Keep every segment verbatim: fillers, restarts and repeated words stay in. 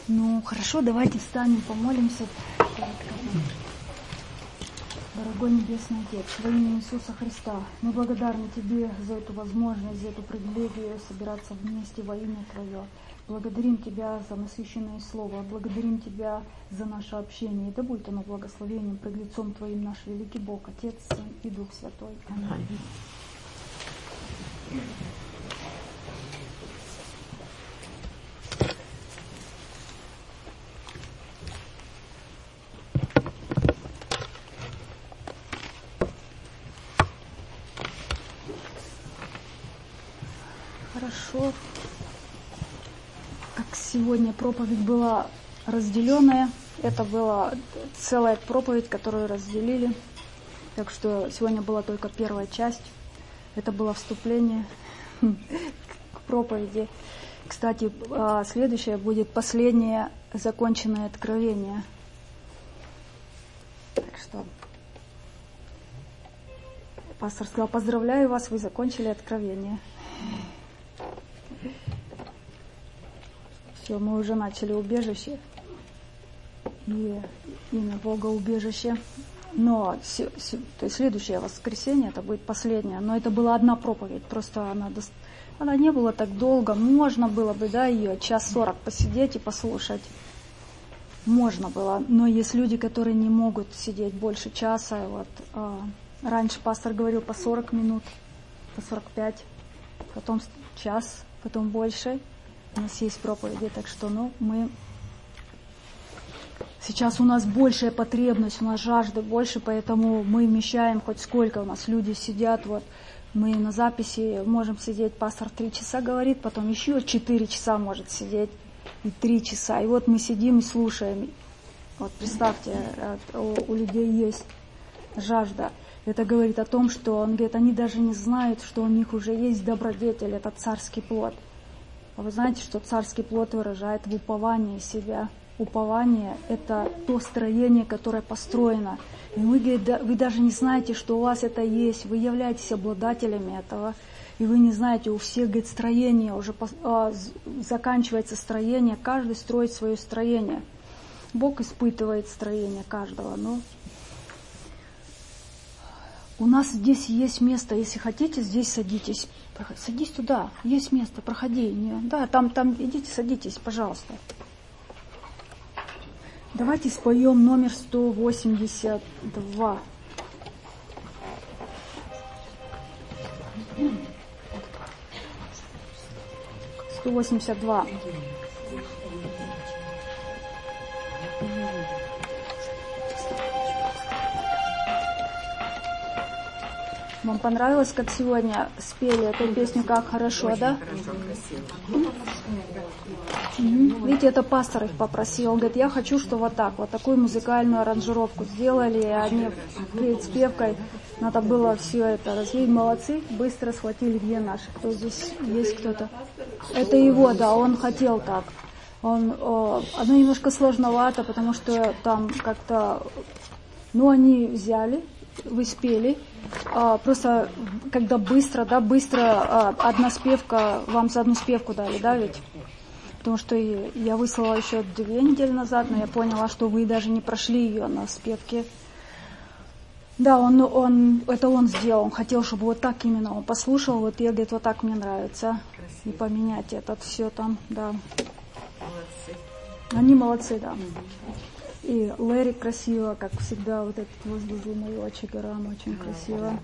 Ну, хорошо, давайте встанем, помолимся. Дорогой Небесный Отец, во имя Иисуса Христа, мы благодарны Тебе за эту возможность, за эту привилегию собираться вместе во имя Твое. Благодарим Тебя за насыщенное Слово, благодарим Тебя за наше общение. И да будет оно благословением пред лицом Твоим, наш великий Бог, Отец, Сын и Дух Святой. Аминь. Хорошо. Как сегодня проповедь была разделенная, это была целая проповедь, которую разделили. Так что сегодня была только первая часть. Это было вступление к проповеди. Кстати, следующее будет последнее законченное откровение. Так что пастор сказал: поздравляю вас, вы закончили откровение. Все, мы уже начали убежище. И имя Бога убежище. Но с, с, то есть следующее воскресенье, это будет последнее. Но это была одна проповедь. Просто она, она не была так долго. Можно было бы, да, ее час сорок посидеть и послушать. Можно было. Но есть люди, которые не могут сидеть больше часа. Вот, а, раньше пастор говорил по сорок минут, по сорок пять, потом час, потом больше. У нас есть проповеди, так что, ну, мы... Сейчас у нас большая потребность, у нас жажды больше, поэтому мы вмещаем хоть сколько у нас люди сидят, вот, мы на записи можем сидеть, пастор три часа говорит, потом еще четыре часа может сидеть, и три часа, и вот мы сидим и слушаем. Вот представьте, у людей есть жажда. Это говорит о том, что, он говорит, они даже не знают, что у них уже есть добродетель, это царский плод. А вы знаете, что царский плод выражает в уповании себя. Упование – это то строение, которое построено. И вы, говорит, вы даже не знаете, что у вас это есть. Вы являетесь обладателями этого. И вы не знаете, у всех, говорит, строение, уже а, заканчивается строение, каждый строит свое строение. Бог испытывает строение каждого. Но у нас здесь есть место, если хотите, здесь садитесь. Садись туда, есть место, проходи. Да, там, там, идите, садитесь, пожалуйста. Давайте споем номер сто восемьдесят два. сто восемьдесят два. Вам понравилось, как сегодня спели эту песню «Как хорошо», да? Угу. Видите, это пастор их попросил. Он говорит, я хочу, что вот так, вот такую музыкальную аранжировку сделали. И они перед спевкой надо было все это развить. Молодцы, быстро схватили, где наши. Кто здесь есть кто-то? Это его, да, он хотел так. Он, о, оно немножко сложновато, потому что там как-то... Ну, они взяли, вы спели. А, просто когда быстро, да, быстро а, одна спевка, вам за одну спевку дали, да, ведь? Потому что я выслала еще две недели назад, но я поняла, что вы даже не прошли ее на спевке. Да, он, он, это он сделал, он хотел, чтобы вот так именно он послушал, вот я, говорит, вот так мне нравится. Красиво. И поменять это все там, да. Молодцы. Они молодцы, да. И Лэри красиво, как всегда, вот этот возле моего Чигарама очень mm-hmm. красиво.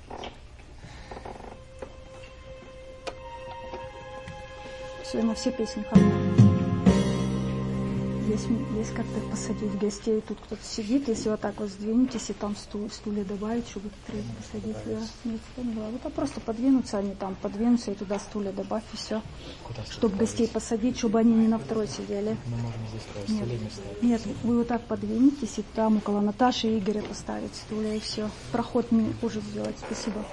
Сегодня все песни хорошие. Есть, есть как-то посадить гостей, тут кто-то сидит, если вот так вот сдвинетесь, и там стул, стулья добавить, чтобы троих посадить. Да. Нет, не было. Вот, а просто подвинуться, они там подвинутся, и туда стулья добавь, и все. Чтобы гостей посадить, чтобы они не на второй сидели. Мы можем здесь нет, нет, вы вот так подвинетесь, и там около Наташи и Игоря поставить стулья, и все. Проход не хуже сделать. Спасибо.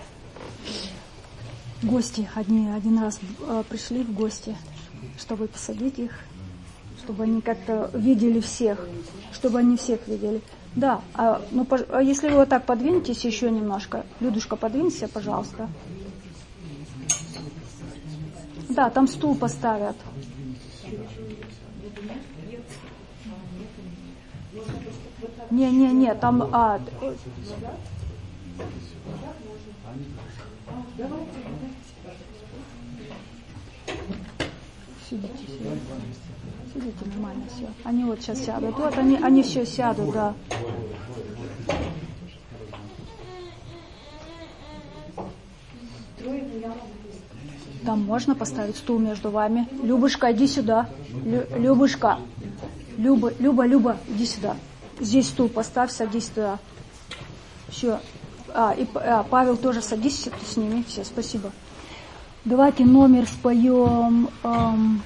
Гости одни один раз э, пришли в гости, чтобы посадить их, чтобы они как-то видели всех, чтобы они всех видели. Да, а, ну, а если вы вот так подвинетесь еще немножко, Людушка, подвинься, пожалуйста. Да, там стул поставят. Не, не, не, там... А, сидите, сидите. Сидите нормально все. Они вот сейчас сядут. Вот они, они все сядут, да. Там можно поставить стул между вами. Любушка, иди сюда. Лю, Любушка. Люба, Люба, Люба, иди сюда. Здесь стул поставь, садись туда. Все. А, и а, Павел тоже садись с ними. Все, спасибо. Давайте номер споем. Эм,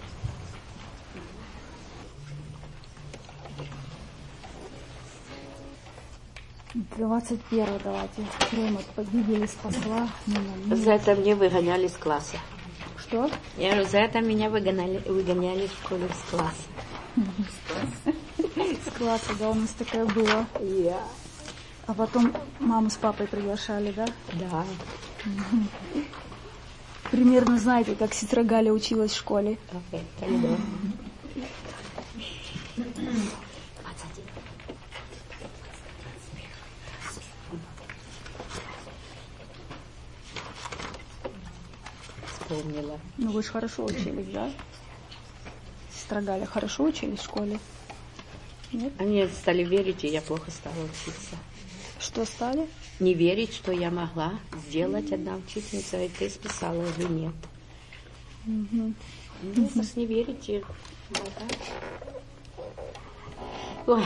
двадцать первый давайте. Ремонт погибели, спасла. За это мне выгоняли из класса. Что? Я говорю, за это меня выгоняли, выгоняли в школе из класса. С класса, да, у нас такое было. Yeah. А потом маму с папой приглашали, да? Да. Примерно знаете, как сестра Галя училась в школе. Okay. Mm-hmm. Вспомнила. Ну вы же хорошо учились, да? Сестра Галя хорошо учились в школе? Нет? Они стали верить, и я плохо стала учиться. Что стали? Не верить, что я могла сделать, одна учительница, и ты списала или нет. Угу. Ну, угу. Не верите. Ой.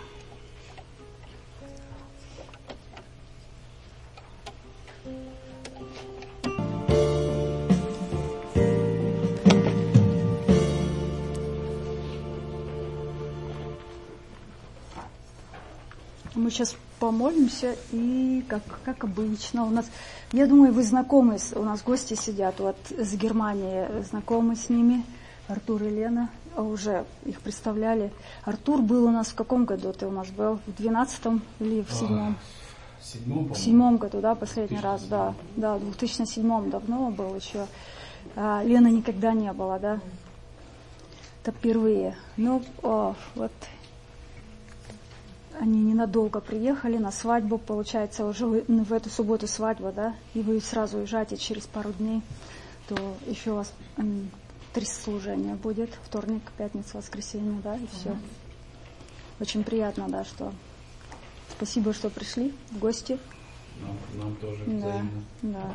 Мы сейчас помолимся, и как, как обычно у нас, я думаю, вы знакомы, у нас гости сидят вот с Германии, знакомы с ними, Артур и Лена, уже их представляли. Артур был у нас в каком году ты у нас был? В двенадцатом или в седьмом? В седьмом, в седьмом году, да, последний раз, да. Да, в две тысячи седьмом давно был еще. А, Лена никогда не было, да? Это впервые. Ну, о, вот... Они ненадолго приехали на свадьбу, получается, уже в эту субботу свадьба, да, и вы сразу уезжаете через пару дней, то еще у вас м, три служения будет, вторник, пятница, воскресенье, да, и все. Очень приятно, да, что... Спасибо, что пришли в гости. Нам, нам тоже да, взаимно. Да.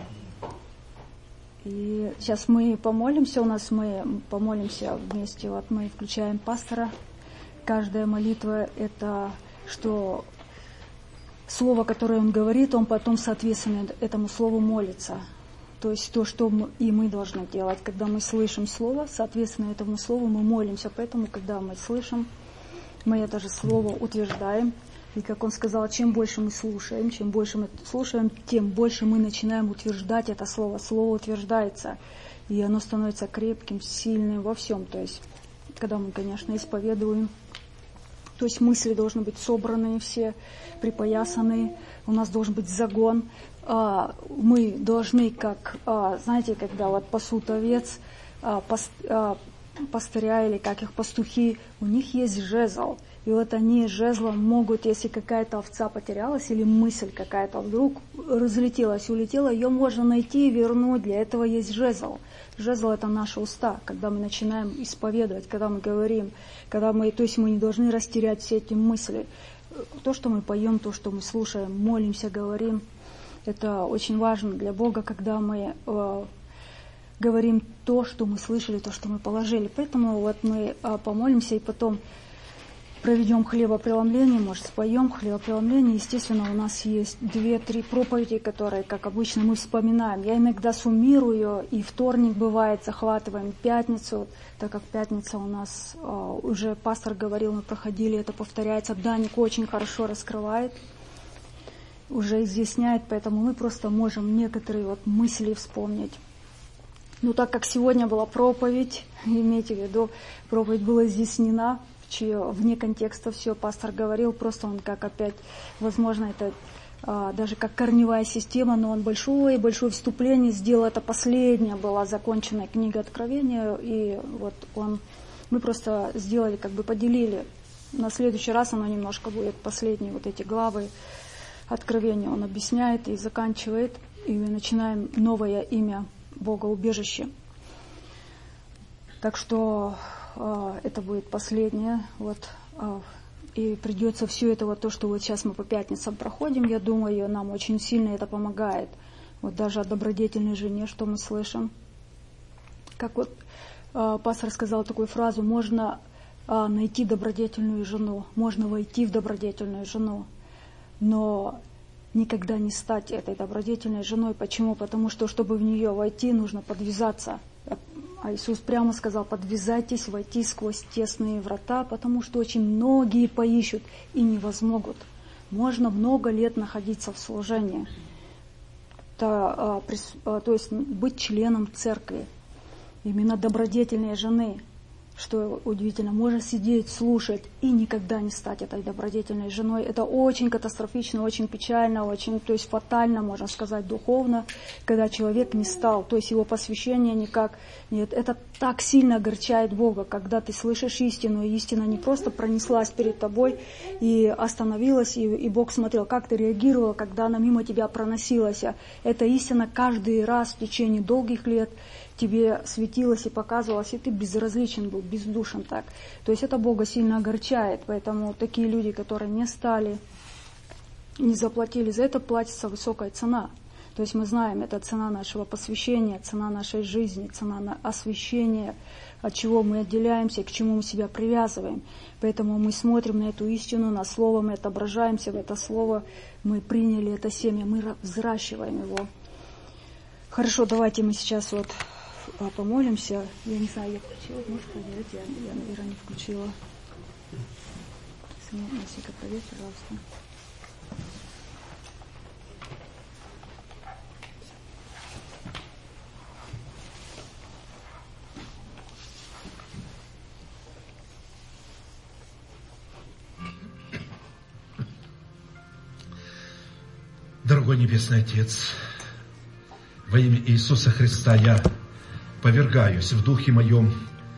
И сейчас мы помолимся, у нас мы помолимся вместе, вот мы включаем пастора. Каждая молитва – это что слово, которое он говорит, он потом, соответственно, этому слову молится. То есть то, что мы, и мы должны делать. Когда мы слышим слово, соответственно, этому слову мы молимся. Поэтому, когда мы слышим, мы это же слово утверждаем. И, как он сказал, чем больше мы слушаем, чем больше мы слушаем, тем больше мы начинаем утверждать это слово. Слово утверждается, и оно становится крепким, сильным во всем. То есть, когда мы, конечно, исповедуем, то есть мысли должны быть собраны все, припоясаны, у нас должен быть загон. Мы должны, как, знаете, когда вот пасут овец, пастыря или как их пастухи, у них есть жезл. И вот они жезлом могут, если какая-то овца потерялась или мысль какая-то вдруг разлетелась, улетела, ее можно найти и вернуть. Для этого есть жезл. Жезл – это наши уста, когда мы начинаем исповедовать, когда мы говорим, когда мы, то есть мы не должны растерять все эти мысли. То, что мы поем, то, что мы слушаем, молимся, говорим, это очень важно для Бога, когда мы э, говорим то, что мы слышали, то, что мы положили. Поэтому вот мы э, помолимся и потом проведем хлебопреломление, может, споем хлебопреломление. Естественно, у нас есть две-три проповеди, которые, как обычно, мы вспоминаем. Я иногда суммирую, и вторник бывает, захватываем пятницу, так как пятница у нас, э, уже пастор говорил, мы проходили, это повторяется. Даник очень хорошо раскрывает, уже изъясняет, поэтому мы просто можем некоторые вот мысли вспомнить. Ну, так как сегодня была проповедь, имейте в виду, проповедь была изъяснена, вне контекста все пастор говорил, просто он как опять, возможно, это а, даже как корневая система, но он большое-большое вступление сделал, это последняя была законченная книга Откровения, и вот он, мы просто сделали, как бы поделили на следующий раз оно немножко будет, последние вот эти главы Откровения он объясняет и заканчивает, и мы начинаем новое имя Бога убежище. Так что э, это будет последнее, вот, э, и придется все это, вот то, что вот сейчас мы по пятницам проходим, я думаю, нам очень сильно это помогает. Вот даже о добродетельной жене, что мы слышим. Как вот э, пастор сказал такую фразу: можно э, найти добродетельную жену, можно войти в добродетельную жену, но никогда не стать этой добродетельной женой. Почему? Потому что, чтобы в нее войти, нужно подвязаться. А Иисус прямо сказал: подвязайтесь войти сквозь тесные врата, потому что очень многие поищут и не возмогут. Можно много лет находиться в служении, то, то есть быть членом церкви, именно добродетельной жены. Что удивительно, можно сидеть, слушать и никогда не стать этой добродетельной женой. Это очень катастрофично, очень печально, очень, то есть фатально, можно сказать, духовно, когда человек не стал, то есть его посвящение никак нет. Это так сильно огорчает Бога, когда ты слышишь истину, и истина не просто пронеслась перед тобой и остановилась, и, и Бог смотрел, как ты реагировал, когда она мимо тебя проносилась. Эта истина каждый раз в течение долгих лет тебе светилось и показывалось, и ты безразличен был, бездушен так. То есть это Бога сильно огорчает, поэтому такие люди, которые не стали, не заплатили, за это платится высокая цена. То есть мы знаем, это цена нашего посвящения, цена нашей жизни, цена на освящение, от чего мы отделяемся, к чему мы себя привязываем. Поэтому мы смотрим на эту истину, на Слово, мы отображаемся в это Слово, мы приняли это семя, мы взращиваем его. Хорошо, давайте мы сейчас вот помолимся. Я не знаю, я включила, можешь проверить? Я, я, наверное, не включила. Насика, проверь, пожалуйста. Дорогой Небесный Отец, во имя Иисуса Христа я повергаюсь в духе моем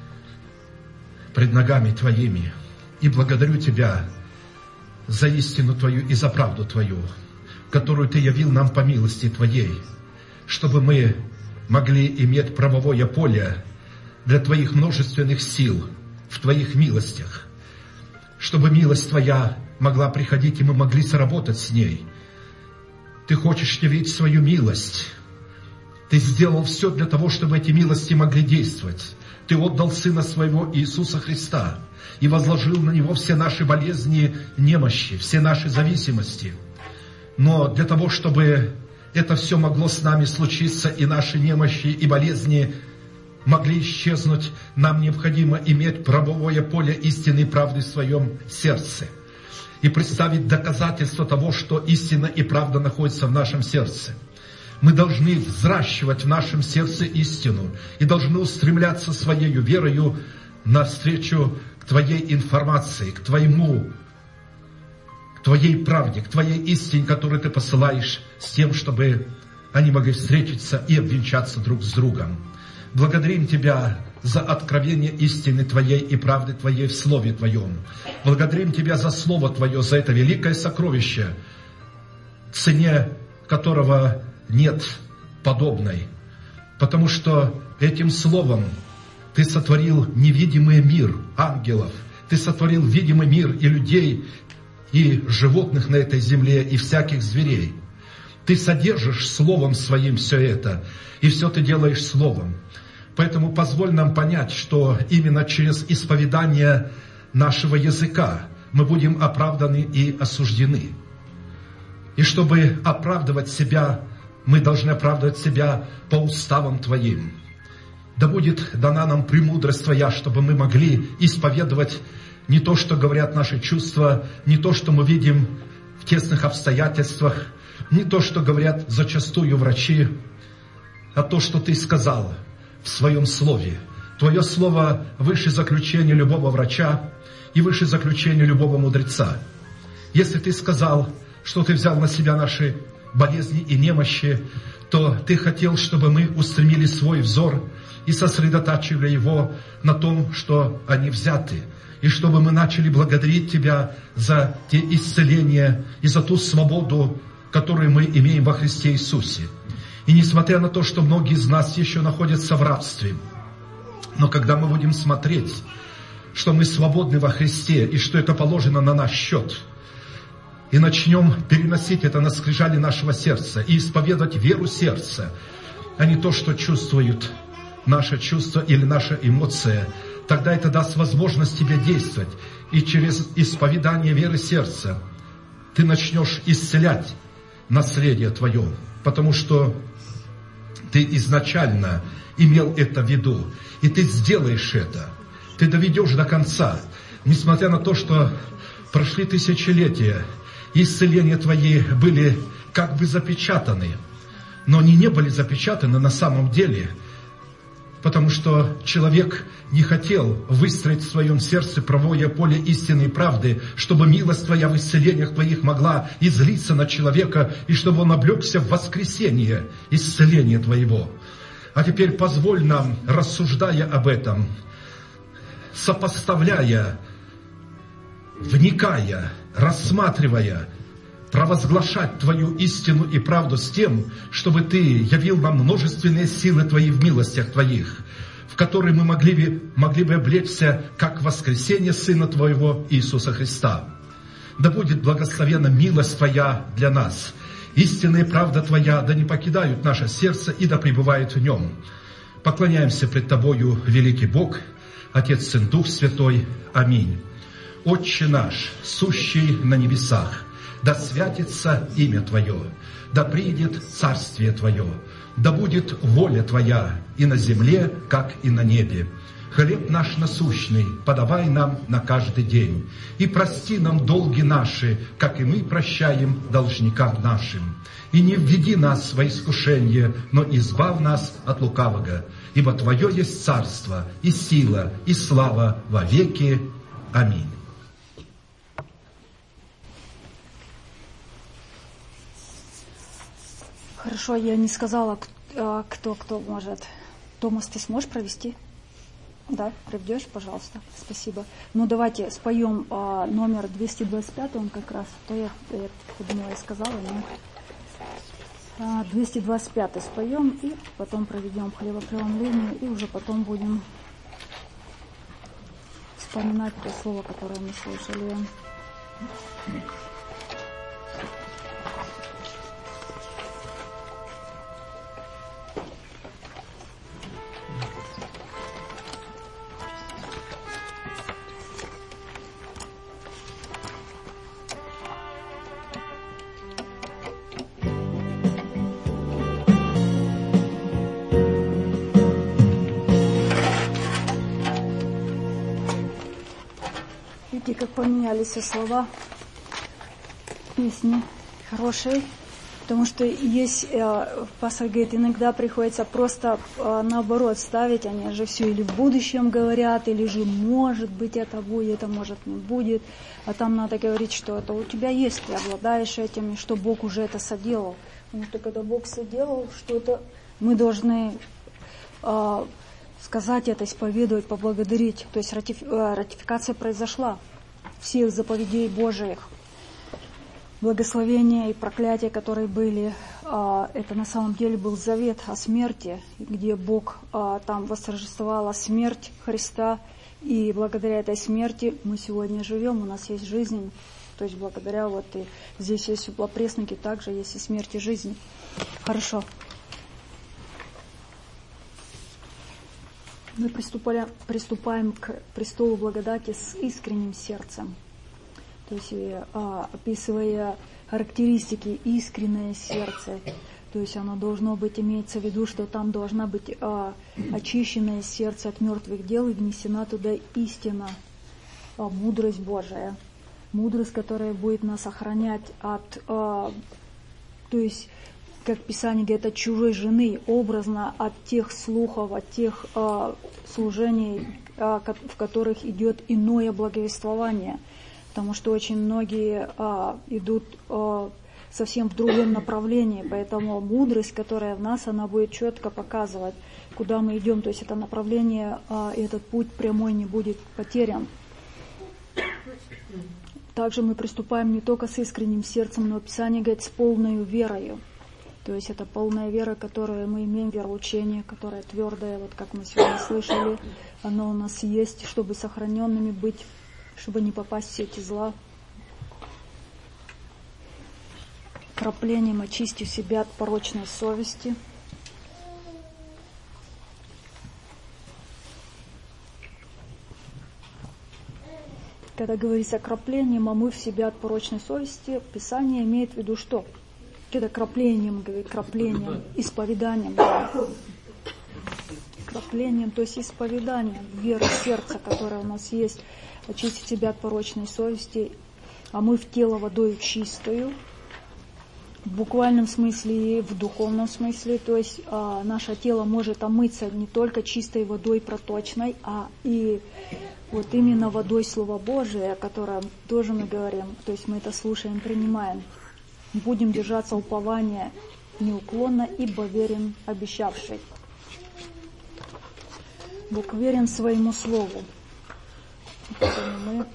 пред ногами Твоими и благодарю Тебя за истину Твою и за правду Твою, которую Ты явил нам по милости Твоей, чтобы мы могли иметь правовое поле для Твоих множественных сил в Твоих милостях, чтобы милость Твоя могла приходить, и мы могли сработать с ней. Ты хочешь явить свою милость. Ты сделал все для того, чтобы эти милости могли действовать. Ты отдал Сына Своего Иисуса Христа и возложил на Него все наши болезни, немощи, все наши зависимости. Но для того, чтобы это все могло с нами случиться, и наши немощи и болезни могли исчезнуть, нам необходимо иметь правовое поле истины и правды в своем сердце и представить доказательства того, что истина и правда находятся в нашем сердце. Мы должны взращивать в нашем сердце истину и должны устремляться своей верою навстречу к Твоей информации, к Твоему, к Твоей правде, к Твоей истине, которую Ты посылаешь, с тем, чтобы они могли встретиться и обвенчаться друг с другом. Благодарим Тебя за откровение истины Твоей и правды Твоей в Слове Твоем. Благодарим Тебя за Слово Твое, за это великое сокровище, цене которого нет подобной, потому что этим Словом Ты сотворил невидимый мир ангелов, Ты сотворил видимый мир и людей, и животных на этой земле, и всяких зверей. Ты содержишь Словом Своим все это, и все Ты делаешь Словом. Поэтому позволь нам понять, что именно через исповедание нашего языка мы будем оправданы и осуждены. И чтобы оправдывать себя, мы должны оправдывать себя по уставам Твоим. Да будет дана нам премудрость Твоя, чтобы мы могли исповедовать не то, что говорят наши чувства, не то, что мы видим в тесных обстоятельствах, не то, что говорят зачастую врачи, а то, что Ты сказал в Своем Слове. Твое Слово выше заключения любого врача и выше заключения любого мудреца. Если Ты сказал, что Ты взял на себя наши болезни и немощи, то Ты хотел, чтобы мы устремили свой взор и сосредотачивая его на том, что они взяты. И чтобы мы начали благодарить Тебя за те исцеления и за ту свободу, которую мы имеем во Христе Иисусе. И несмотря на то, что многие из нас еще находятся в рабстве, но когда мы будем смотреть, что мы свободны во Христе и что это положено на наш счет, и начнем переносить это на скрижали нашего сердца и исповедовать веру сердца, а не то, что чувствует наше чувство или наша эмоция, тогда это даст возможность тебе действовать. И через исповедание веры сердца ты начнешь исцелять наследие твое, потому что ты изначально имел это в виду, и ты сделаешь это, ты доведешь до конца, несмотря на то, что прошли тысячелетия, исцеления твои были как бы запечатаны, но они не были запечатаны на самом деле, потому что человек не хотел выстроить в своем сердце правое поле истины и правды, чтобы милость Твоя в исцелениях Твоих могла излиться на человека, и чтобы он облегся в воскресение исцеления Твоего. А теперь позволь нам, рассуждая об этом, сопоставляя, вникая, рассматривая, провозглашать Твою истину и правду с тем, чтобы Ты явил нам множественные силы Твои в милостях Твоих, в которые мы могли бы, могли бы облечься, как воскресение Сына Твоего Иисуса Христа. Да будет благословена милость Твоя для нас, истинная правда Твоя, да не покидают наше сердце и да пребывает в нем. Поклоняемся пред Тобою, великий Бог, Отец, Сын, Дух Святой. Аминь. Отче наш, сущий на небесах, да святится имя Твое, да придет царствие Твое, да будет воля Твоя и на земле, как и на небе. Хлеб наш насущный подавай нам на каждый день, и прости нам долги наши, как и мы прощаем должникам нашим. И не введи нас во искушение, но избавь нас от лукавого, ибо Твое есть царство, и сила, и слава во веки. Аминь. Хорошо, я не сказала, кто кто может. Томас, ты сможешь провести? Да, проведешь, пожалуйста. Спасибо. Ну, давайте споем а, номер двести двадцать пять, он как раз, то я, я думала, я сказала, нет. А, двести двадцать пять споем, и потом проведем хлебопреломление, и уже потом будем вспоминать то слово, которое мы слышали. Видите, как поменялись все слова песни хорошие, потому что есть, э, пастор говорит, иногда приходится просто э, наоборот ставить, они же все или в будущем говорят, или же может быть это будет, а может не будет, а там надо говорить, что это у тебя есть, ты обладаешь этим, и что Бог уже это соделал, потому что когда Бог соделал что-то, мы должны э, сказать это, исповедовать, поблагодарить. То есть ратифи... ратификация произошла всех заповедей Божиих. Благословения и проклятия, которые были, это на самом деле был завет о смерти, где Бог там восторжествовала смерть Христа, и благодаря этой смерти мы сегодня живем, у нас есть жизнь. То есть благодаря вот и здесь есть опресноки, также есть и смерть и жизнь. Хорошо. Мы приступали, приступаем к престолу благодати с искренним сердцем. То есть, а, описывая характеристики искреннее сердце, то есть оно должно быть, имеется в виду, что там должна быть а, очищенное сердце от мертвых дел и внесена туда истина, а, мудрость Божия. Мудрость, которая будет нас охранять от, а, то есть, как Писание говорит, от чужой жены, образно от тех слухов, от тех э, служений, э, в которых идет иное благовествование. Потому что очень многие э, идут э, совсем в другом направлении. Поэтому мудрость, которая в нас, она будет четко показывать, куда мы идем, то есть это направление, этот путь прямой не будет потерян. Также мы приступаем не только с искренним сердцем, но Писание говорит с полной верою. То есть это полная вера, которую мы имеем, вероучение, которое твердое, вот как мы сегодня слышали, оно у нас есть, чтобы сохраненными быть, чтобы не попасть в сети зла. Краплением очистив себя от порочной совести. Когда говорится краплением, омыв себя от порочной совести, Писание имеет в виду что? Когда краплением, говорит, краплением, исповеданием. Да. Краплением, то есть исповеданием веры сердца, которое у нас есть, очистить себя от порочной совести, омыв тело водою чистою, в буквальном смысле и в духовном смысле, то есть а, наше тело может омыться не только чистой водой проточной, а и вот именно водой Слова Божия, о котором тоже мы говорим, то есть мы это слушаем, принимаем. Будем держаться упования неуклонно, ибо верен обещавший. Бог верен своему Слову. Поэтому мы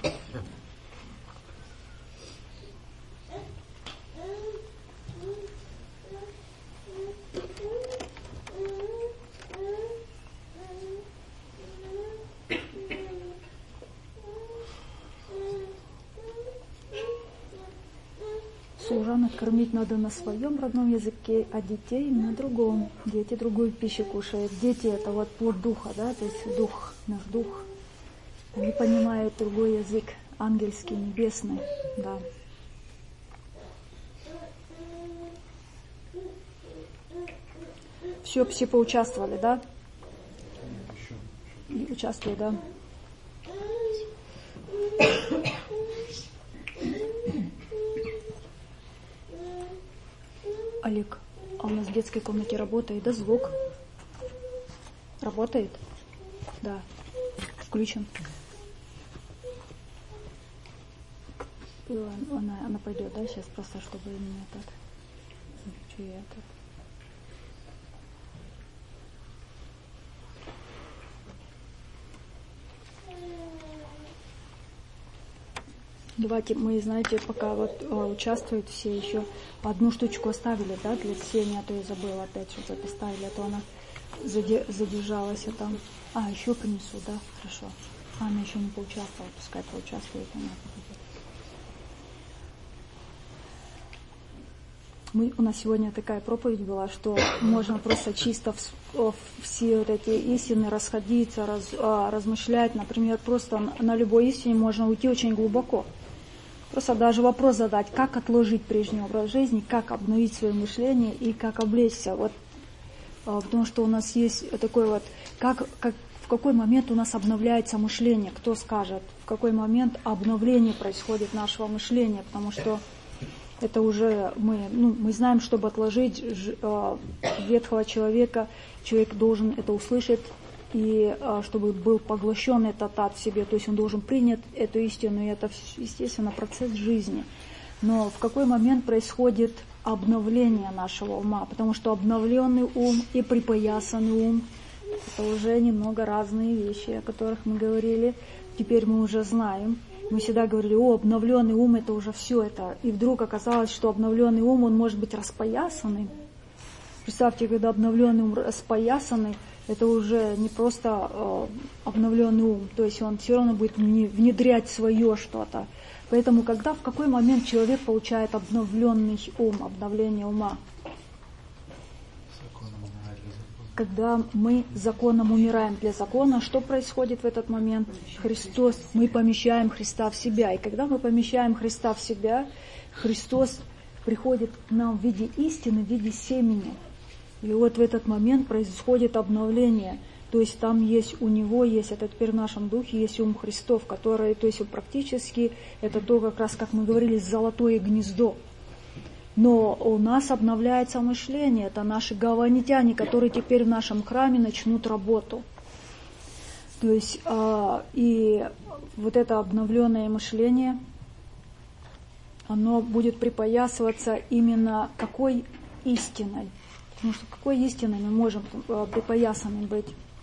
служанок кормить надо на своем родном языке, а детей на другом. Дети другую пищу кушают. Дети — это вот плод духа, да, то есть дух, наш дух. Они понимают другой язык, ангельский, небесный, да. Все, все поучаствовали, да? И участвуют, да. Олег, а у нас в детской комнате работает, да, звук? Работает? Да. Включен. Она, она пойдет, да, сейчас просто, чтобы именно так. Что я так. Давайте мы, знаете, пока вот э, участвуют все, еще одну штучку оставили, да, для Ксении, а то я забыла опять, что-то поставили, а то она задержалась а там. А, еще принесу, да, хорошо. А, она еще не поучаствовала, пускай поучаствует она. Мы, у нас сегодня такая проповедь была, что можно просто чисто в, в, все вот эти истины расходиться, раз, а, размышлять. Например, просто на, на любой истине можно уйти очень глубоко. Просто даже вопрос задать, как отложить прежний образ жизни, как обновить свое мышление и как облечься. Вот, а, потому что у нас есть такой вот, как, как, в какой момент у нас обновляется мышление, кто скажет, в какой момент обновление происходит нашего мышления, потому что это уже мы, ну, мы знаем, чтобы отложить э, ветхого человека, человек должен это услышать, и э, чтобы был поглощен этот ад в себе, то есть он должен принять эту истину, и это, естественно, процесс жизни. Но в какой момент происходит обновление нашего ума? Потому что обновленный ум и припоясанный ум — это уже немного разные вещи, о которых мы говорили, теперь мы уже знаем. Мы всегда говорили, о, обновленный ум — это уже все это. И вдруг оказалось, что обновленный ум, он может быть распоясанный. Представьте, когда обновленный ум распоясанный, это уже не просто э, обновленный ум, то есть он все равно будет внедрять свое что-то. Поэтому когда, в какой момент человек получает обновленный ум, обновление ума? Когда мы законом умираем для закона, что происходит в этот момент? Христос, мы помещаем Христа в себя. И когда мы помещаем Христа в себя, Христос приходит к нам в виде истины, в виде семени. И вот в этот момент происходит обновление. То есть там есть, у Него есть, это теперь в нашем духе, есть ум Христов, который, то есть практически, это то, как раз, как мы говорили, золотое гнездо. Но у нас обновляется мышление, это наши гаванитяне, которые теперь в нашем храме начнут работу. То есть, э, и вот это обновленное мышление, оно будет припоясываться именно какой истиной? Потому что какой истиной мы можем э, припоясаны быть?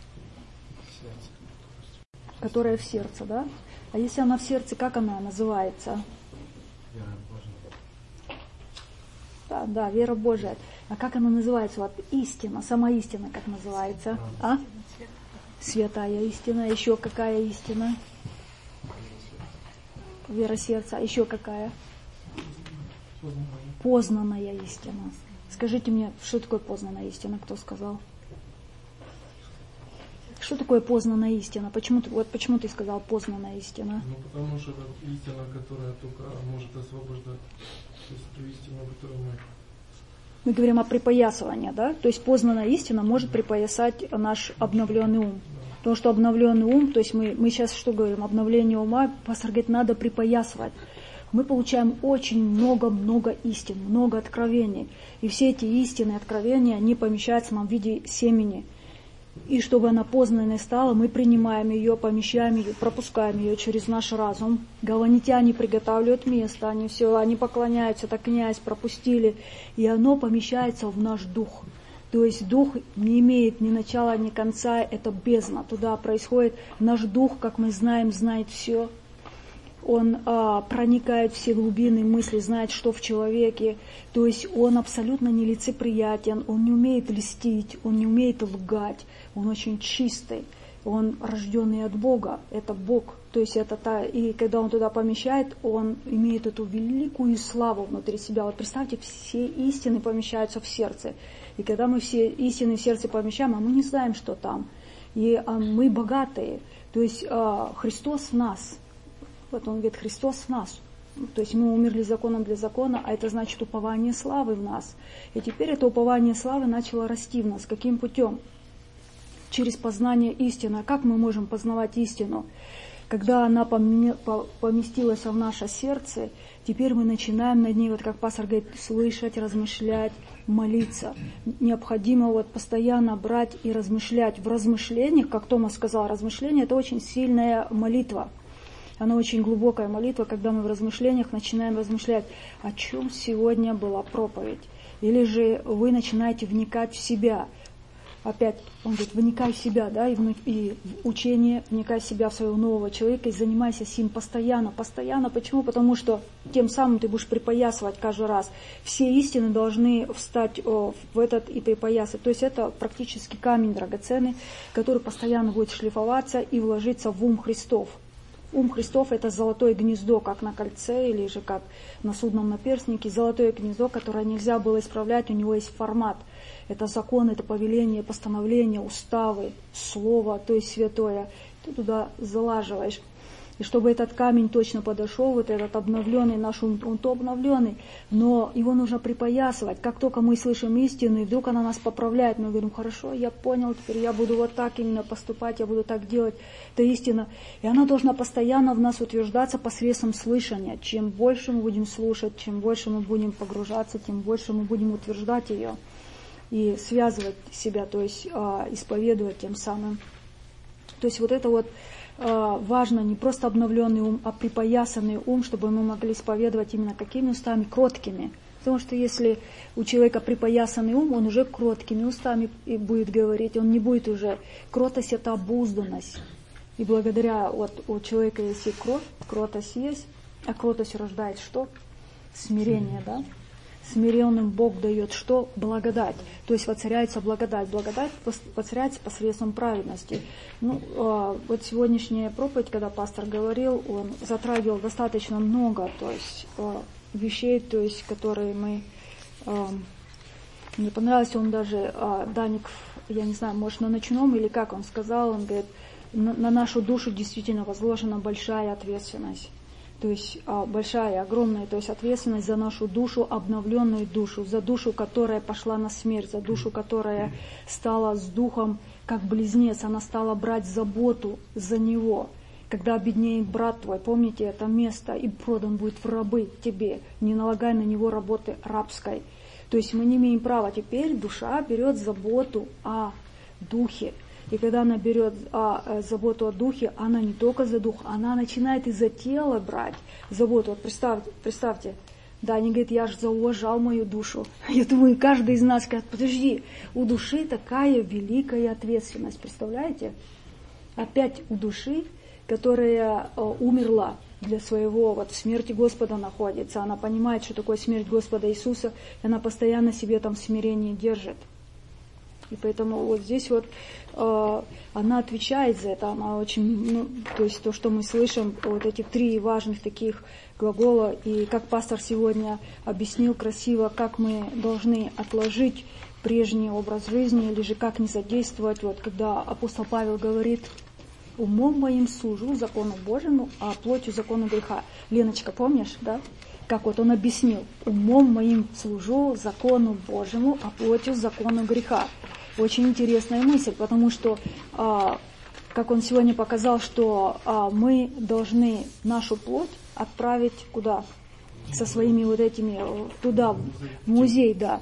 Которая в сердце, да? А если она в сердце, как она называется? Вера Божия. Да, да, вера Божия. А как она называется? Вот истина, сама истина как называется? А? Святая истина. Еще какая истина? Вера сердца. А еще какая? Познанная истина. Скажите мне, что такое познанная истина? Кто сказал? Что такое познанная истина? Почему ты, вот почему ты сказал познанная истина? Ну, потому что это истина, которая только может освобождать. То есть ту истину, которую мы... Мы говорим о припоясывании, да? То есть познанная истина может припоясать наш обновленный ум. Потому что обновленный ум, то есть мы, мы сейчас что говорим? Обновление ума, пастор говорит, надо припоясывать. Мы получаем очень много-много истин, много откровений. И все эти истины, откровения, они помещаются нам в виде семени. И чтобы она познанной стала, мы принимаем ее, помещаем ее, пропускаем ее через наш разум. Галанитяне приготавливают место, они все, они поклоняются, так князь, пропустили. И оно помещается в наш дух. То есть дух не имеет ни начала, ни конца, это бездна. Туда происходит наш дух, как мы знаем, знает все. Он а, проникает в все глубины мысли, знает, что в человеке. То есть он абсолютно нелицеприятен, он не умеет льстить, он не умеет лгать. Он очень чистый, он рожденный от Бога, это Бог. То есть это та, и когда он туда помещает, он имеет эту великую славу внутри себя. Вот представьте, все истины помещаются в сердце. И когда мы все истины в сердце помещаем, а мы не знаем, что там. И а, мы богатые. То есть а, Христос в нас. Вот он говорит, Христос в нас. То есть мы умерли законом для закона, а это значит упование славы в нас. И теперь это упование славы начало расти в нас. Каким путем? Через познание истины. А как мы можем познавать истину? Когда она поместилась в наше сердце, теперь мы начинаем над ней, вот как пастор говорит, слышать, размышлять, молиться. Необходимо вот постоянно брать и размышлять. В размышлениях, как Томас сказал, размышление – это очень сильная молитва. Она очень глубокая молитва, когда мы в размышлениях начинаем размышлять, о чем сегодня была проповедь. Или же вы начинаете вникать в себя. Опять, он говорит, вникай в себя, да, и в, и в учение, вникай в себя, в своего нового человека, и занимайся сим постоянно, постоянно. Почему? Потому что тем самым ты будешь припоясывать каждый раз. Все истины должны встать о, в этот и припоясывать. То есть это практически камень драгоценный, который постоянно будет шлифоваться и вложиться в ум Христов. Ум Христов – это золотое гнездо, как на кольце или же как на судном наперстнике. Золотое гнездо, которое нельзя было исправлять, у него есть формат. Это закон, это повеление, постановление, уставы, слово, то есть святое. Ты туда залаживаешь. И чтобы этот камень точно подошел, вот этот обновленный наш ум, он то обновленный, но его нужно припоясывать. Как только мы слышим истину, и вдруг она нас поправляет, мы говорим, хорошо, я понял, теперь я буду вот так именно поступать, я буду так делать. Это истина. И она должна постоянно в нас утверждаться посредством слышания. Чем больше мы будем слушать, чем больше мы будем погружаться, тем больше мы будем утверждать ее и связывать себя, то есть э, исповедовать тем самым. То есть вот это вот э, важно, не просто обновленный ум, а припоясанный ум, чтобы мы могли исповедовать именно какими устами? Кроткими. Потому что если у человека припоясанный ум, он уже кроткими устами будет говорить, он не будет уже... Кротость – это обузданность. И благодаря вот у человека есть и крот, кротость есть, а кротость рождает что? Смирение, да? Смиренным Бог дает что? Благодать. То есть воцаряется благодать. Благодать воцаряется посредством праведности. Ну, э, вот сегодняшняя проповедь, когда пастор говорил, он затрагивал достаточно много, то есть э, вещей, то есть, которые мы... Э, мне понравилось, он даже, э, Даник, я не знаю, может, на ночном или как он сказал, он говорит, на, на нашу душу действительно возложена большая ответственность. То есть большая, огромная, то есть ответственность за нашу душу, обновленную душу, за душу, которая пошла на смерть, за душу, которая стала с духом как близнец, она стала брать заботу за него. Когда обеднеет брат твой, помните это место, и продан будет в рабы тебе, не налагай на него работы рабской. То есть мы не имеем права, теперь душа берет заботу о духе. И когда она берет а, заботу о духе, она не только за дух, она начинает и за тело брать заботу. Вот представьте, представьте, Да, они говорят, я же зауважал мою душу. Я думаю, каждый из нас скажет, подожди, у души такая великая ответственность, представляете? Опять у души, которая э, умерла для своего, вот в смерти Господа находится, она понимает, что такое смерть Господа Иисуса, и она постоянно себе там смирение держит. И поэтому вот здесь вот э, она отвечает за это, она очень, ну, то есть то, что мы слышим, вот эти три важных таких глагола, и как пастор сегодня объяснил красиво, как мы должны отложить прежний образ жизни, или же как не задействовать, вот когда апостол Павел говорит, умом моим служу закону Божьему, а плотью закону греха. Леночка, помнишь, да? Как вот он объяснил, умом моим служу закону Божьему, а плотью закону греха. Очень интересная мысль, потому что, а, как он сегодня показал, что а, мы должны нашу плоть отправить куда? Со своими вот этими, туда, в музей, да.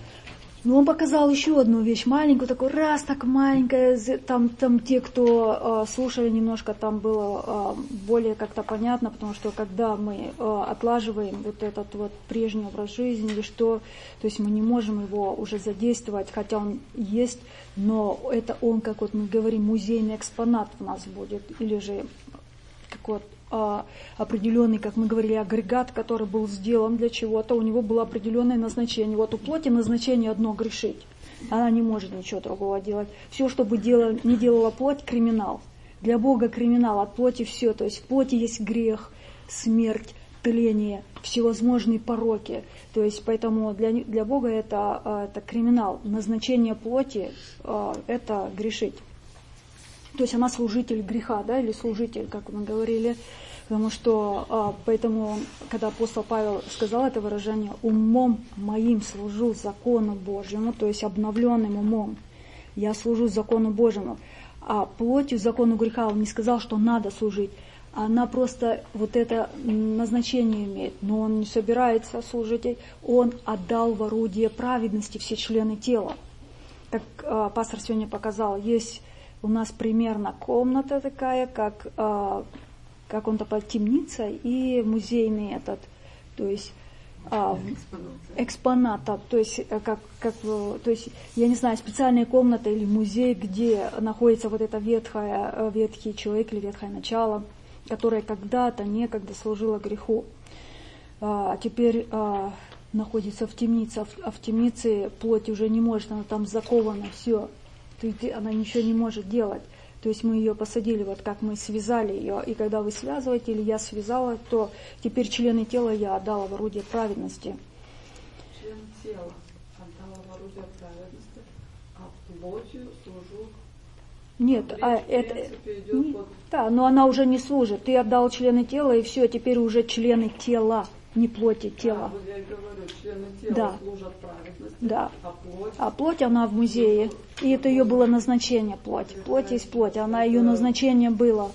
Но он показал еще одну вещь, маленькую, такой раз, так маленькая, там, там те, кто э, слушали немножко, там было э, более как-то понятно, потому что когда мы э, отлаживаем вот этот вот прежний образ жизни или что, то есть мы не можем его уже задействовать, хотя он есть, но это он, как вот мы говорим, музейный экспонат у нас будет, или же как вот определенный, как мы говорили, агрегат, который был сделан для чего-то, у него было определенное назначение. Вот у плоти назначение одно — грешить. Она не может ничего другого делать. Все, что бы делала, не делала плоть, криминал. Для Бога криминал, от плоти все. То есть в плоти есть грех, смерть, тление, всевозможные пороки. То есть поэтому для, для Бога это, это криминал. Назначение плоти — это грешить. То есть она служитель греха, да, или служитель, как мы говорили, потому что, а, поэтому, когда апостол Павел сказал это выражение, умом моим служу закону Божьему, то есть обновленным умом, я служу закону Божьему, а плотью закону греха он не сказал, что надо служить, она просто вот это назначение имеет, но он не собирается служить, он отдал в орудие праведности все члены тела. Как а, пастор сегодня показал, есть у нас примерно комната такая, как, э, как он такой, темница и музейный этот, то есть э, экспоната, то есть, как, как, то есть, я не знаю, специальная комната или музей, где находится вот это ветхое, ветхий человек или ветхое начало, которое когда-то, некогда служило греху, а теперь э, находится в темнице, а в темнице плоть уже не может, она там закована, все. Она ничего не может делать. То есть мы ее посадили, вот как мы связали ее, и когда вы связываете, или я связала, то теперь члены тела я отдала в орудие праведности. Члены тела отдала в орудие праведности, а плотью служу. Нет, а это... Не, под... Да, но она уже не служит. Ты отдал члены тела, и все, теперь уже члены тела, не плоти, тела. А, вот я и говорю, члены тела да. служат праведности, да. а плоть... А плоть, она в музее. И это ее было назначение, плоть. Плоть есть плоть, она ее назначение было.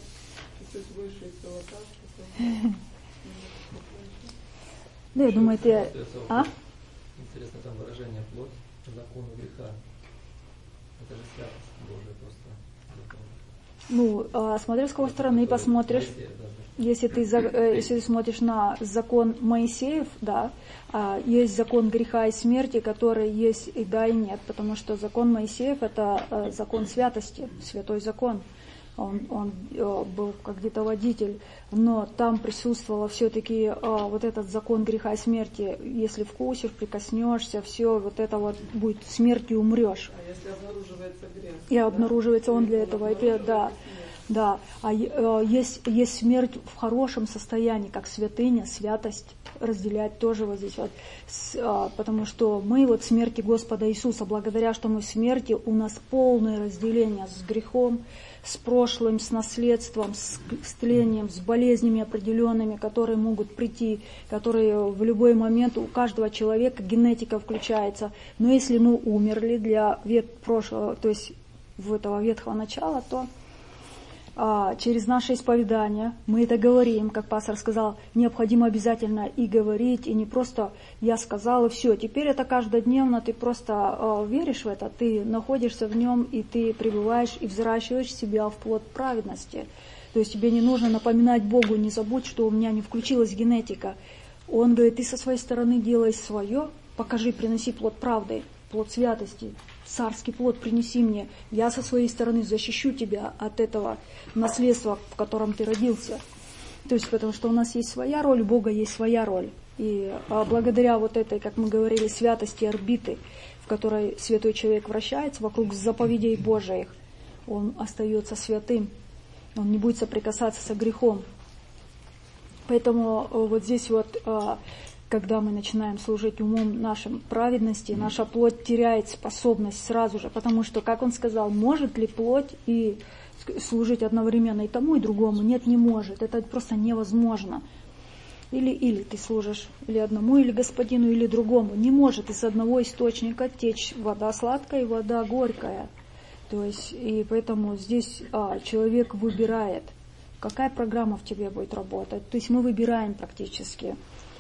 Да, я думаю, ты... А? Интересно, там выражение плоть, закону греха. Это же святость Божия просто. Ну, а, смотря с какой стороны посмотришь. Если ты, если ты смотришь на закон Моисеев, да, есть закон греха и смерти, который есть и да, и нет, потому что закон Моисеев — это закон святости, святой закон. Он, он был как где-то водитель, но там присутствовало все-таки вот этот закон греха и смерти. Если вкусишь, прикоснешься, все, вот это вот будет смертью умрешь. А если обнаруживается грех? И обнаруживается он для этого, и да. Да, а э, есть, есть смерть в хорошем состоянии, как святыня, святость, разделять тоже вот здесь вот, с, э, потому что мы вот смерти Господа Иисуса, благодаря что мы в смерти, у нас полное разделение с грехом, с прошлым, с наследством, с, с тлением, с болезнями определенными, которые могут прийти, которые в любой момент у каждого человека генетика включается. Но если мы умерли для вет прошлого, то есть в этого ветхого начала, то А, через наше исповедание, мы это говорим, как пастор сказал, необходимо обязательно и говорить, и не просто я сказал, и все. Теперь это каждодневно, ты просто э, веришь в это, ты находишься в нем, и ты пребываешь и взращиваешь себя в плод праведности. То есть тебе не нужно напоминать Богу, не забудь, что у меня не включилась генетика. Он говорит, ты со своей стороны делай свое, покажи, приноси плод правды, плод святости, царский плод принеси мне. Я со своей стороны защищу тебя от этого наследства, в котором ты родился. То есть, потому что у нас есть своя роль, у Бога есть своя роль. И а, благодаря вот этой, как мы говорили, святости орбиты, в которой святой человек вращается вокруг заповедей Божиих, он остается святым, он не будет соприкасаться со грехом. Поэтому вот здесь вот, когда мы начинаем служить умом нашим праведности, наша плоть теряет способность сразу же, потому что, как он сказал, может ли плоть и служить одновременно и тому, и другому? Нет, не может, это просто невозможно. Или, или ты служишь или одному, или господину, или другому. Не может из одного источника течь вода сладкая и вода горькая. То есть, и поэтому здесь а, человек выбирает, какая программа в тебе будет работать. То есть мы выбираем практически.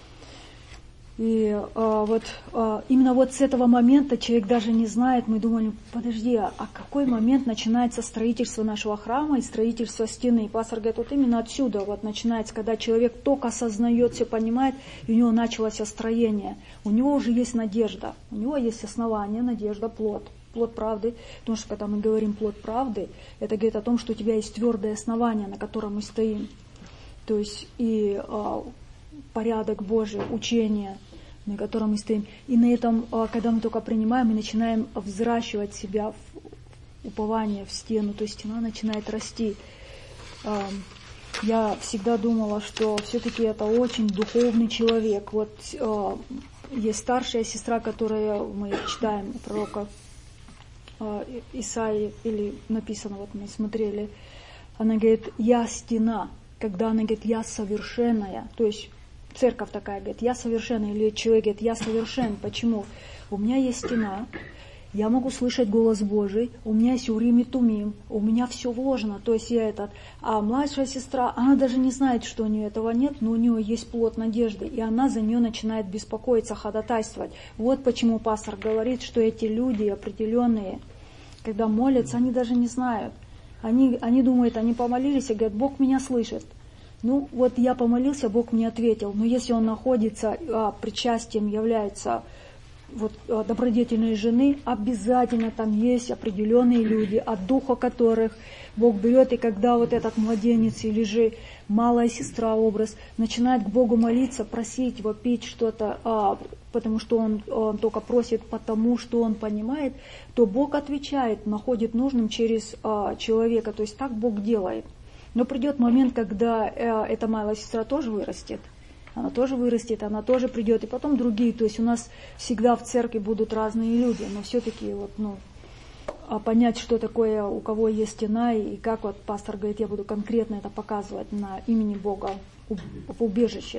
И а, вот а, именно вот с этого момента человек даже не знает, мы думали, подожди, а какой момент начинается строительство нашего храма и строительство стены? И пастор говорит, вот именно отсюда вот начинается, когда человек только осознает, все понимает, и у него началось строение. У него уже есть надежда, у него есть основание, надежда, плод. Плод правды, потому что когда мы говорим плод правды, это говорит о том, что у тебя есть твердое основание, на котором мы стоим. То есть и а, порядок Божий, учение, на котором мы стоим. И на этом, а, когда мы только принимаем, мы начинаем взращивать себя в упование, в стену, то есть стена начинает расти. А, я всегда думала, что все-таки это очень духовный человек. Вот а, есть старшая сестра, которую мы читаем у пророка Исаии, или написано, вот мы смотрели, она говорит, я стена, когда она говорит, я совершенная, то есть церковь такая говорит, я совершенная, или человек говорит, я совершен, почему? У меня есть стена, я могу слышать голос Божий, у меня есть Урим и Тумим, у меня все вложено, то есть я этот, а младшая сестра, она даже не знает, что у нее этого нет, но у нее есть плод надежды, и она за нее начинает беспокоиться, ходатайствовать. Вот почему пастор говорит, что эти люди определенные, когда молятся, они даже не знают, они, они думают, они помолились и говорят, Бог меня слышит. Ну вот я помолился, Бог мне ответил, но если он находится, а, причастием является вот, добродетельной жены, обязательно там есть определенные люди, от духа которых Бог берет, и когда вот этот младенец или же малая сестра, образ, начинает к Богу молиться, просить, вопить что-то, а, потому что он, он только просит потому, что он понимает, то Бог отвечает, находит нужным через а, человека, то есть так Бог делает. Но придет момент, когда а, эта малая сестра тоже вырастет. Она тоже вырастет, она тоже придет, и потом другие. То есть у нас всегда в церкви будут разные люди, но все-таки вот, ну, понять, что такое, у кого есть стена, и как вот пастор говорит, я буду конкретно это показывать на имени Бога в убежище.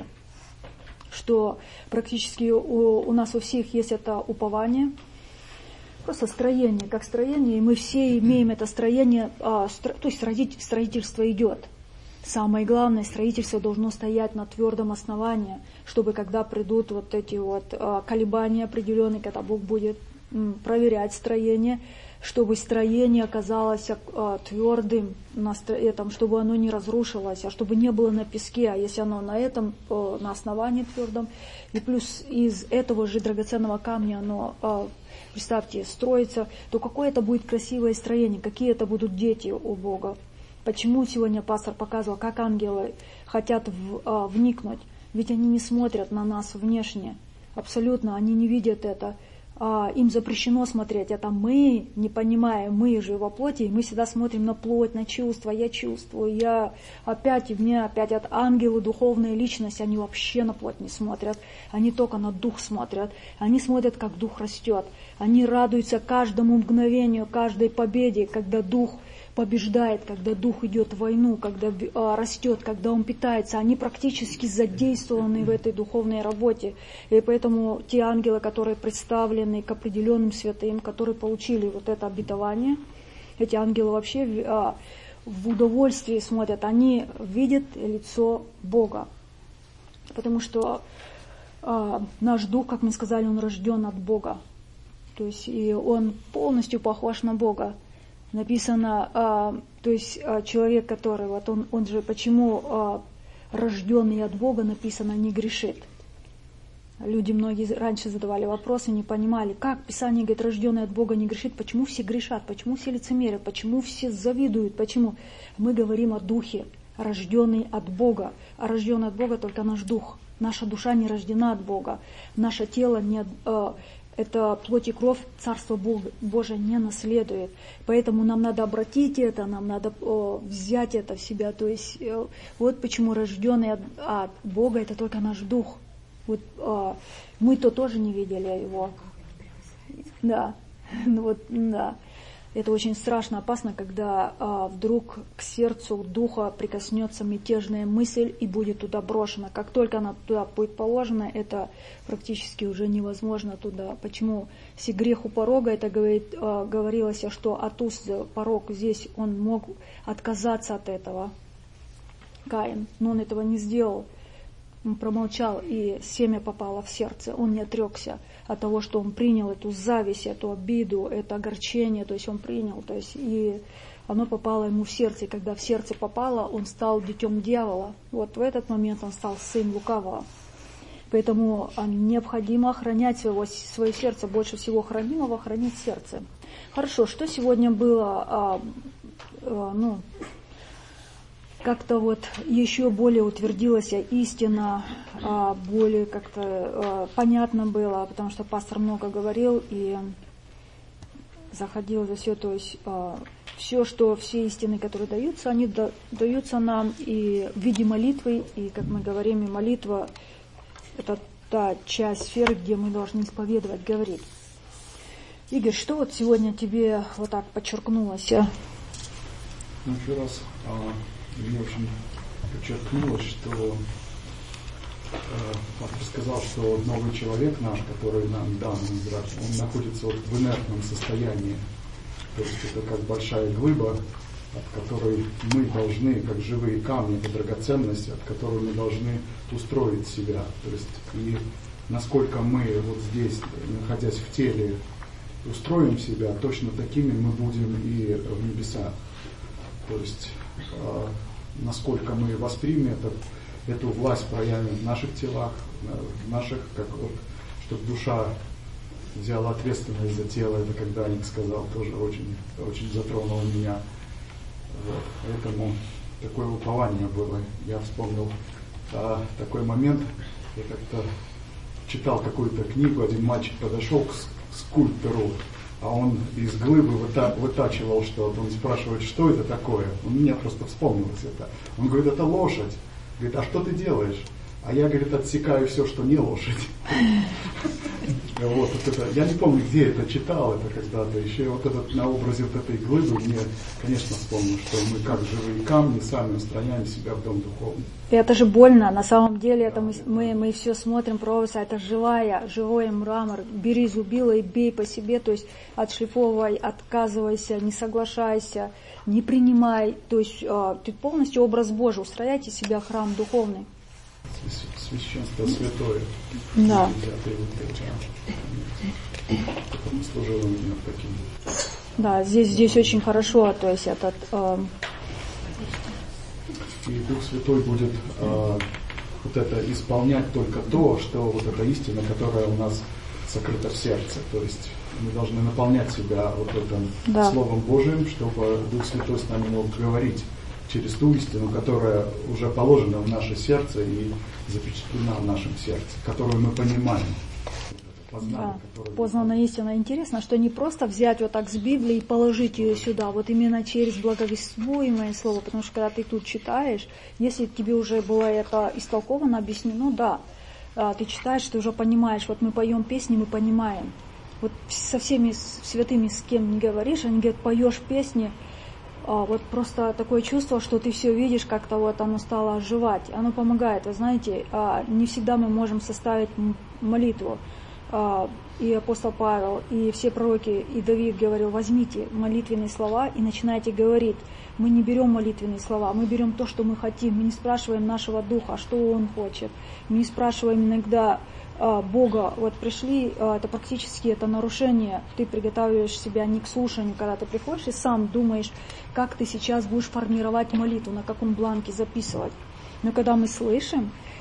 Что практически у, у нас у всех есть это упование, просто строение, как строение, и мы все имеем это строение, а, стро, то есть строительство идет. Самое главное, строительство должно стоять на твердом основании, чтобы когда придут вот эти вот а, колебания определенные, когда Бог будет м, проверять строение, чтобы строение оказалось а, твердым, на этом, чтобы оно не разрушилось, а чтобы не было на песке, а если оно на этом, а, на основании твердом, и плюс из этого же драгоценного камня оно, а, представьте, строится, то какое это будет красивое строение, какие это будут дети у Бога. Почему сегодня пастор показывал, как ангелы хотят в, а, вникнуть? Ведь они не смотрят на нас внешне. Абсолютно, они не видят это. А, им запрещено смотреть. Это мы не понимаем, мы же во плоти, и мы всегда смотрим на плоть, на чувства. Я чувствую, я опять, и в мне опять от ангелы, духовная личность, они вообще на плоть не смотрят. Они только на дух смотрят. Они смотрят, как дух растет. Они радуются каждому мгновению, каждой победе, когда дух побеждает, когда дух идет в войну, когда а, растет, когда он питается. Они практически задействованы в этой духовной работе. И поэтому те ангелы, которые представлены к определенным святым, которые получили вот это обетование, эти ангелы вообще а, в удовольствии смотрят, они видят лицо Бога. Потому что а, наш дух, как мы сказали, он рожден от Бога. То есть и он полностью похож на Бога. Написано, а, то есть а, человек, который, вот он, он же, почему а, рожденный от Бога, написано, не грешит. Люди многие раньше задавали вопросы, не понимали, как Писание говорит, рожденный от Бога не грешит, почему все грешат, почему все лицемерят, почему все завидуют, почему. Мы говорим о духе, рожденный от Бога, а рожденный от Бога только наш дух. Наша душа не рождена от Бога, наше тело не от, э, это плоть и кровь, Царство Бога, Божие не наследует. Поэтому нам надо обратить это, нам надо э, взять это в себя. То есть э, вот почему рожденный от, от Бога это только наш дух. Вот э, мы-то тоже не видели его. Да, ну вот, да. Это очень страшно, опасно, когда э, вдруг к сердцу духа прикоснется мятежная мысль и будет туда брошена. Как только она туда будет положена, это практически уже невозможно туда. Почему? Если грех у порога, это говорит, э, говорилось, что от уст порог здесь он мог отказаться от этого. Каин, но он этого не сделал. Он промолчал, и семя попало в сердце. Он не отрекся от того, что он принял эту зависть, эту обиду, это огорчение. То есть он принял, то есть и оно попало ему в сердце. И когда в сердце попало, он стал детем дьявола. Вот в этот момент он стал сын лукавого. Поэтому необходимо охранять своего, свое сердце. Больше всего хранимого хранить сердце. Хорошо, что сегодня было, а, а, ну... как-то вот еще более утвердилась истина, более как-то понятно было, потому что пастор много говорил и заходил за все, то есть все, что все истины, которые даются, они даются нам и в виде молитвы, и, как мы говорим, и молитва – это та часть сферы, где мы должны исповедовать, говорить. Игорь, что вот сегодня тебе вот так подчеркнулось? Ну, еще раз, мне очень подчеркнулось, что э, пастор сказал, что новый человек наш, который нам дан, он находится вот в инертном состоянии. То есть это как большая глыба, от которой мы должны, как живые камни, это драгоценность, от которой мы должны устроить себя. То есть и насколько мы вот здесь, находясь в теле, устроим себя, точно такими мы будем и в небесах. То есть э, насколько мы воспримем этот, эту власть проявим в наших телах, в наших, как вот, чтобы душа взяла ответственность за тело, это когда Ник сказал, тоже очень, очень затронуло меня. Вот. Поэтому такое упование было. Я вспомнил а, такой момент, я как-то читал какую-то книгу, один мальчик подошел к скульптору, а он из глыбы выта, вытачивал что-то. Он спрашивает, что это такое? У меня просто вспомнилось это. Он говорит, это лошадь. Говорит, а что ты делаешь? А я, говорит, отсекаю все, что не лошадь. Вот, вот это, я не помню, где это читал, это когда-то. Еще вот этот, на образе вот этой глыбы мне, конечно, вспомнил, что мы как живые камни сами устраняем себя в дом духовный. И это же больно, на самом деле, это мы, мы, мы все смотрим, прообраза, это живая, живой мрамор, бери зубило и бей по себе, то есть отшлифовывай, отказывайся, не соглашайся, не принимай, то есть э, ты полностью образ Божий, устрояйте себя храм духовный. Священство святое. Да. Да, здесь, здесь очень хорошо, то есть этот... Э... И Дух Святой будет э, вот это исполнять только то, что вот эта истина, которая у нас сокрыта в сердце. То есть мы должны наполнять себя вот этим да. Словом Божиим, чтобы Дух Святой с нами мог говорить через ту истину, которая уже положена в наше сердце и запечатлена в нашем сердце, которую мы понимаем. Познали, да. Познанная истина. Интересно, что не просто взять вот так с Библии и положить ее сюда, вот именно через благовествуемое слово, потому что когда ты тут читаешь, если тебе уже было это истолковано, объяснено, да, ты читаешь, ты уже понимаешь, вот мы поем песни, мы понимаем. Вот со всеми святыми, с кем не говоришь, они говорят, поешь песни, вот просто такое чувство, что ты все видишь, как-то вот оно стало оживать. Оно помогает. Вы знаете, не всегда мы можем составить молитву. И апостол Павел, и все пророки, и Давид говорил, возьмите молитвенные слова и начинайте говорить. Мы не берем молитвенные слова, мы берем то, что мы хотим. Мы не спрашиваем нашего духа, что он хочет. Мы не спрашиваем иногда Бога. Вот пришли, это практически это нарушение. Ты приготавливаешь себя не к слушанию, когда ты приходишь и сам думаешь, как ты сейчас будешь формировать молитву, на каком бланке записывать. Но когда мы слышим,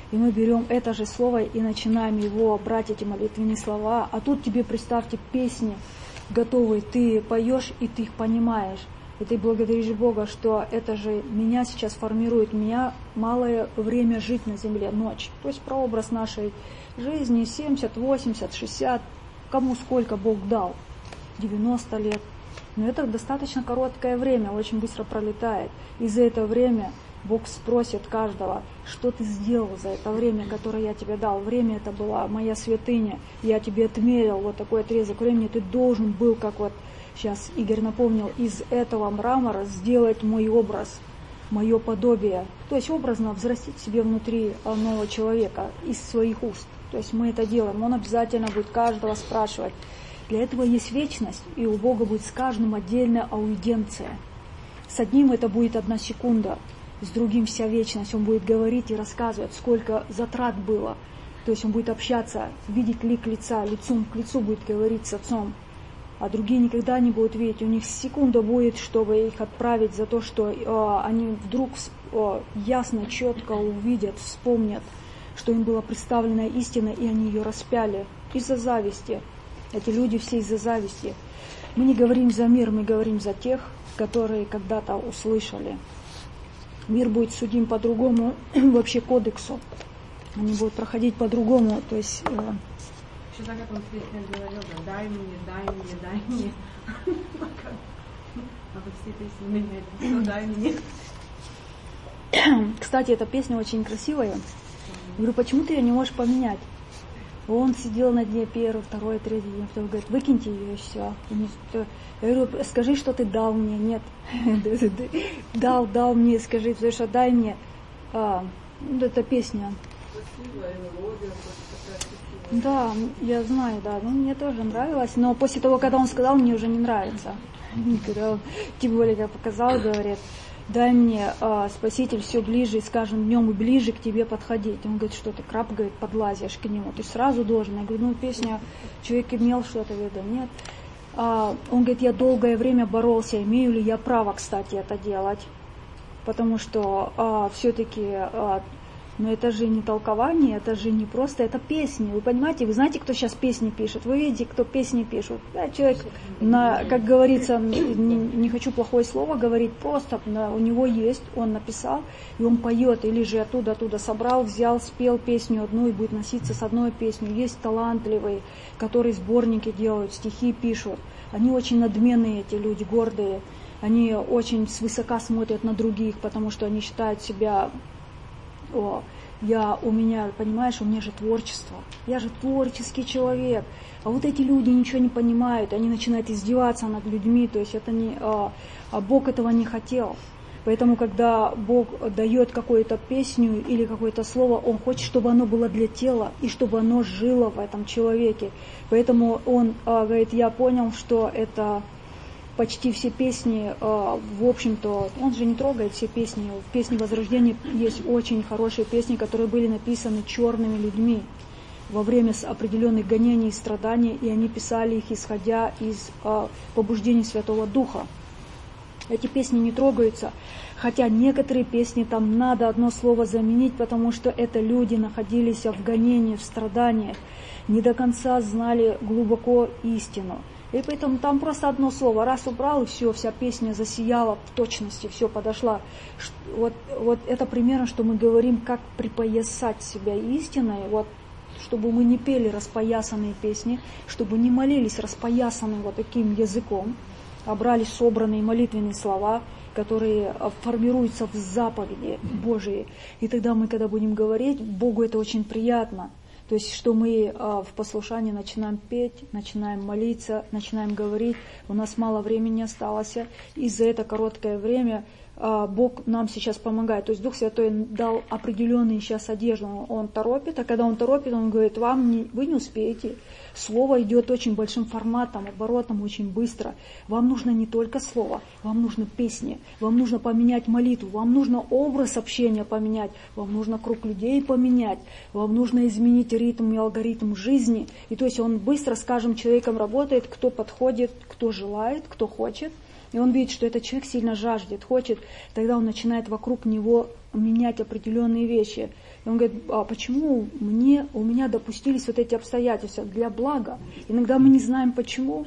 И мы берем это же слово и начинаем его брать, эти молитвенные слова. А тут тебе, представьте, песни готовые, ты поешь и ты их понимаешь. И ты благодаришь Бога, что это же меня сейчас формирует, меня малое время жить на земле, ночь. То есть прообраз нашей жизни семьдесят, восемьдесят, шестьдесят, кому сколько Бог дал, девяносто лет. Но это достаточно короткое время, очень быстро пролетает. И за это время Бог спросит каждого, что ты сделал за это время, которое я тебе дал. Время это была моя святыня, я тебе отмерил вот такой отрезок времени, ты должен был, как вот сейчас Игорь напомнил, из этого мрамора сделать мой образ, мое подобие. То есть образно взрастить себе внутри нового человека из своих уст. То есть мы это делаем, он обязательно будет каждого спрашивать. Для этого есть вечность, и у Бога будет с каждым отдельная аудиенция. С одним это будет одна секунда, с другим вся вечность. Он будет говорить и рассказывать, сколько затрат было. То есть он будет общаться, видеть лик лица, лицом к лицу будет говорить с Отцом. А другие никогда не будут видеть. У них секунда будет, чтобы их отправить за то, что э, они вдруг э, ясно, четко увидят, вспомнят, что им была представлена истина, и они ее распяли из-за зависти. Эти люди все из-за зависти. Мы не говорим за мир, мы говорим за тех, которые когда-то услышали. Мир будет судим по-другому, вообще кодексу. Они будут проходить по-другому. То есть, э... Еще так, как он в песне говорил, да, дай мне, дай мне, дай мне. А вот все песни меняют, что дай мне. Кстати, эта песня очень красивая. Я говорю, почему ты ее не можешь поменять? Он сидел на дне первый, второй, третий день, потом говорит, выкиньте ее и все. Я говорю, скажи, что ты дал мне. Нет, дал, дал мне, скажи, потому что дай мне. А, это песня. Да, я знаю, да, ну, мне тоже нравилось, но после того, когда он сказал, мне уже не нравится. Когда, тем более, я показал, говорит, дай мне, э, Спаситель, все ближе, и с каждым днем и ближе к тебе подходить. Он говорит, что ты, краб, говорит, подлазишь к нему. Ты сразу должен. Я говорю, ну, песня, человек имел что-то в виду. Нет. А, он говорит, я долгое время боролся, имею ли я право, кстати, это делать. Потому что а, все-таки, а, ну, это же не толкование, это же не просто, это песни. Вы понимаете, вы знаете, кто сейчас песни пишет? Вы видите, кто песни пишет? Да, человек, на, как говорится, не, не хочу плохое слово говорить, просто на, у него есть, он написал, и он поет, или же оттуда-оттуда собрал, взял, спел песню одну и будет носиться с одной песней. Есть талантливые, которые сборники делают, стихи пишут. Они очень надменные, эти люди, гордые. Они очень свысока смотрят на других, потому что они считают себя... О, я, у меня, понимаешь, у меня же творчество, я же творческий человек, а вот эти люди ничего не понимают, они начинают издеваться над людьми, то есть это не, а, а Бог этого не хотел. Поэтому, когда Бог дает какую-то песню или какое-то слово, Он хочет, чтобы оно было для тела и чтобы оно жило в этом человеке. Поэтому Он а, говорит, я понял, что это... Почти все песни, в общем-то, он же не трогает все песни. В песне Возрождения есть очень хорошие песни, которые были написаны черными людьми во время определенных гонений и страданий, и они писали их, исходя из побуждений Святого Духа. Эти песни не трогаются, хотя некоторые песни там надо одно слово заменить, потому что это люди находились в гонении, в страданиях, не до конца знали глубоко истину. И поэтому там просто одно слово, раз убрал, и все, вся песня засияла в точности, все подошла. Вот, вот это примерно, что мы говорим, как припоясать себя истиной, вот, чтобы мы не пели распоясанные песни, чтобы не молились распоясанным вот таким языком, а брали собранные молитвенные слова, которые формируются в заповеди Божии. И тогда мы, когда будем говорить, Богу это очень приятно. То есть, что мы а, в послушании начинаем петь, начинаем молиться, начинаем говорить, у нас мало времени осталось, и за это короткое время а, Бог нам сейчас помогает. То есть Дух Святой дал определенную сейчас одежду, Он торопит, а когда Он торопит, Он говорит, вам не, вы не успеете. Слово идет очень большим форматом, оборотом, очень быстро. Вам нужно не только слово, вам нужно песни, вам нужно поменять молитву, вам нужно образ общения поменять, вам нужно круг людей поменять, вам нужно изменить ритм и алгоритм жизни. И то есть он быстро с каждым человеком работает, кто подходит, кто желает, кто хочет. И он видит, что этот человек сильно жаждет, хочет, тогда он начинает вокруг него менять определенные вещи. И он говорит, а почему мне, у меня допустились вот эти обстоятельства для блага? Иногда мы не знаем почему.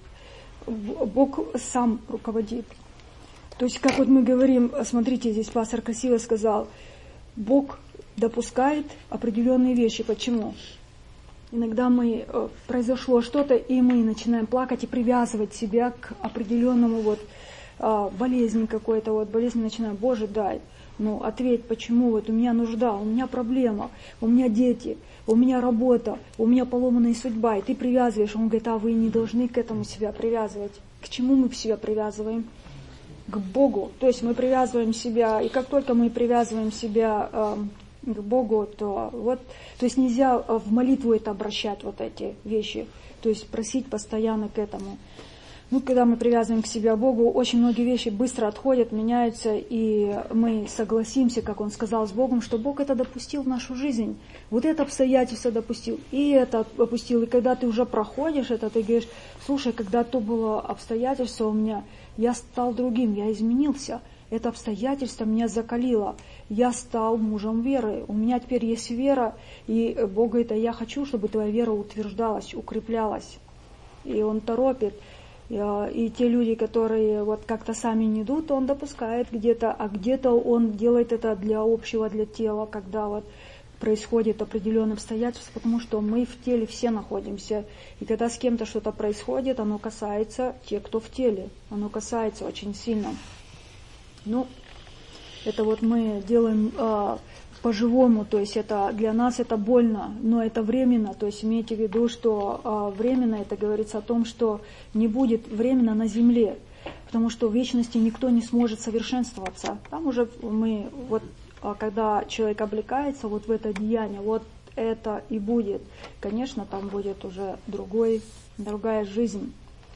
Бог сам руководит. То есть, как вот мы говорим, смотрите, здесь пастор красиво сказал, Бог допускает определенные вещи. Почему? Иногда мы, произошло что-то, и мы начинаем плакать и привязывать себя к определенному вот болезни какой-то, вот болезнь начинаем, Боже, дай. Ну, ответь, почему, вот у меня нужда, у меня проблема, у меня дети, у меня работа, у меня поломанная судьба, и ты привязываешь. Он говорит, а вы не должны к этому себя привязывать. К чему мы себя привязываем? К Богу. То есть мы привязываем себя, и как только мы привязываем себя э, к Богу, то вот, то есть нельзя в молитву это обращать, вот эти вещи, то есть просить постоянно к этому. Ну, когда мы привязываем к себе Богу, очень многие вещи быстро отходят, меняются, и мы согласимся, как он сказал, с Богом, что Бог это допустил в нашу жизнь. Вот это обстоятельство допустил, и это допустил. И когда ты уже проходишь это, ты говоришь, слушай, когда то было обстоятельство у меня, я стал другим, я изменился. Это обстоятельство меня закалило. Я стал мужем веры. У меня теперь есть вера, и Бог говорит, а я хочу, чтобы твоя вера утверждалась, укреплялась. И он торопит. И те люди, которые вот как-то сами не идут, он допускает где-то, а где-то он делает это для общего, для тела, когда вот происходит определенные обстоятельства, потому что мы в теле все находимся. И когда с кем-то что-то происходит, оно касается тех, кто в теле. Оно касается очень сильно. Ну, это вот мы делаем э, по-живому, то есть это для нас это больно, но это временно, то есть имейте в виду, что э, временно это говорится о том, что не будет временно на земле, потому что в вечности никто не сможет совершенствоваться. Там уже мы, вот э, когда человек облекается вот в это деяние, вот это и будет. Конечно, там будет уже другой, другая жизнь.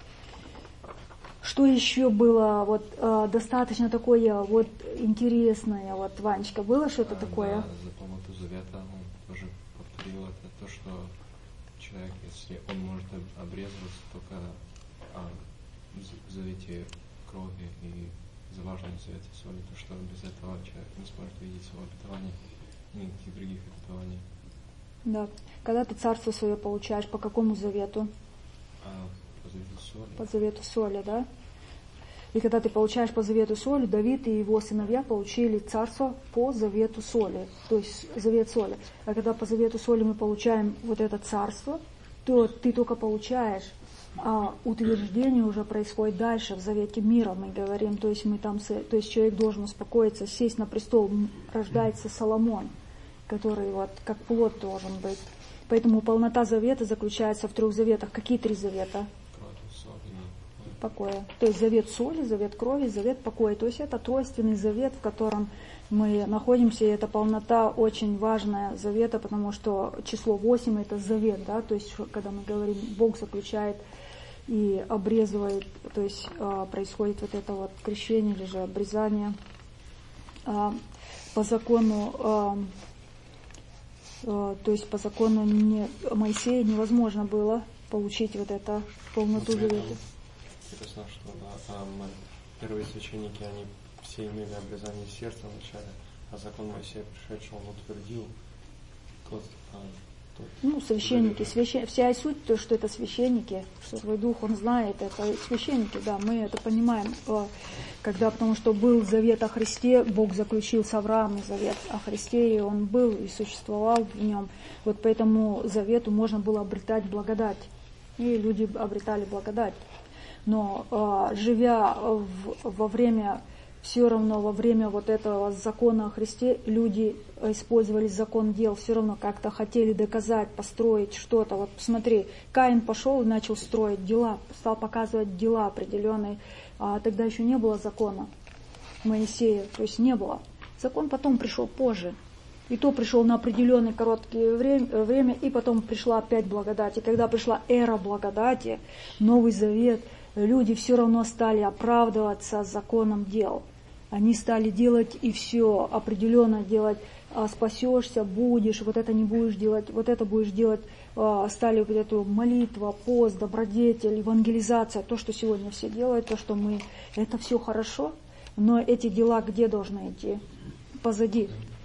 Что еще было вот э, достаточно такое вот интересное, вот, Ванечка, было что-то а, такое? Да, за полноту завета он тоже повторил это, то, что человек, если он может обрезываться только а, в завете крови и за важным завете соли, то что без этого человек не сможет видеть свое обетование и никаких других обетований. Да. Когда ты царство свое получаешь, по какому завету? А, По завету соли. По завету соли, да? И когда ты получаешь по завету соли, Давид и его сыновья получили царство по завету соли, то есть завет соли. А когда по завету соли мы получаем вот это царство, то ты только получаешь, а утверждение уже происходит дальше, в завете мира мы говорим, то есть мы там, то есть человек должен успокоиться, сесть на престол, рождается Соломон, который вот как плод должен быть. Поэтому полнота завета заключается в трех заветах. Какие три завета? Покоя. То есть завет соли, завет крови, завет покоя. То есть это тройственный завет, в котором мы находимся, и эта полнота очень важная завета, потому что число восемь это завет, да, то есть когда мы говорим, Бог заключает и обрезывает, то есть происходит вот это вот крещение или же обрезание по закону. То есть по закону не, Моисея невозможно было получить вот это полноту завета. Интересно, что да, там первые священники, они все имели обрезание сердца вначале, а закон Моисея пришедший, он утвердил тот, а, тот ну, священники, священ... вся суть, то, что это священники, что свой дух он знает, это священники, да, мы это понимаем, когда, потому что был завет о Христе, Бог заключил с Авраамом завет о Христе, и он был и существовал в нем, вот по этому завету можно было обретать благодать, и люди обретали благодать. Но э, живя в, во время, все равно во время вот этого закона о Христе, люди использовали закон дел, все равно как-то хотели доказать, построить что-то. Вот посмотри, Каин пошел и начал строить дела, стал показывать дела определенные, а тогда еще не было закона Моисея, то есть не было. Закон потом пришел позже. И то пришел на определенное короткое время, время, и потом пришла опять благодать. И когда пришла эра благодати, Новый Завет, люди все равно стали оправдываться законом дел. Они стали делать и все определенно делать. А спасешься, будешь, вот это не будешь делать, вот это будешь делать. А, стали вот эту молитва, пост, добродетель, евангелизация, то, что сегодня все делают, то, что мы, это все хорошо, но эти дела где должны идти? Позади.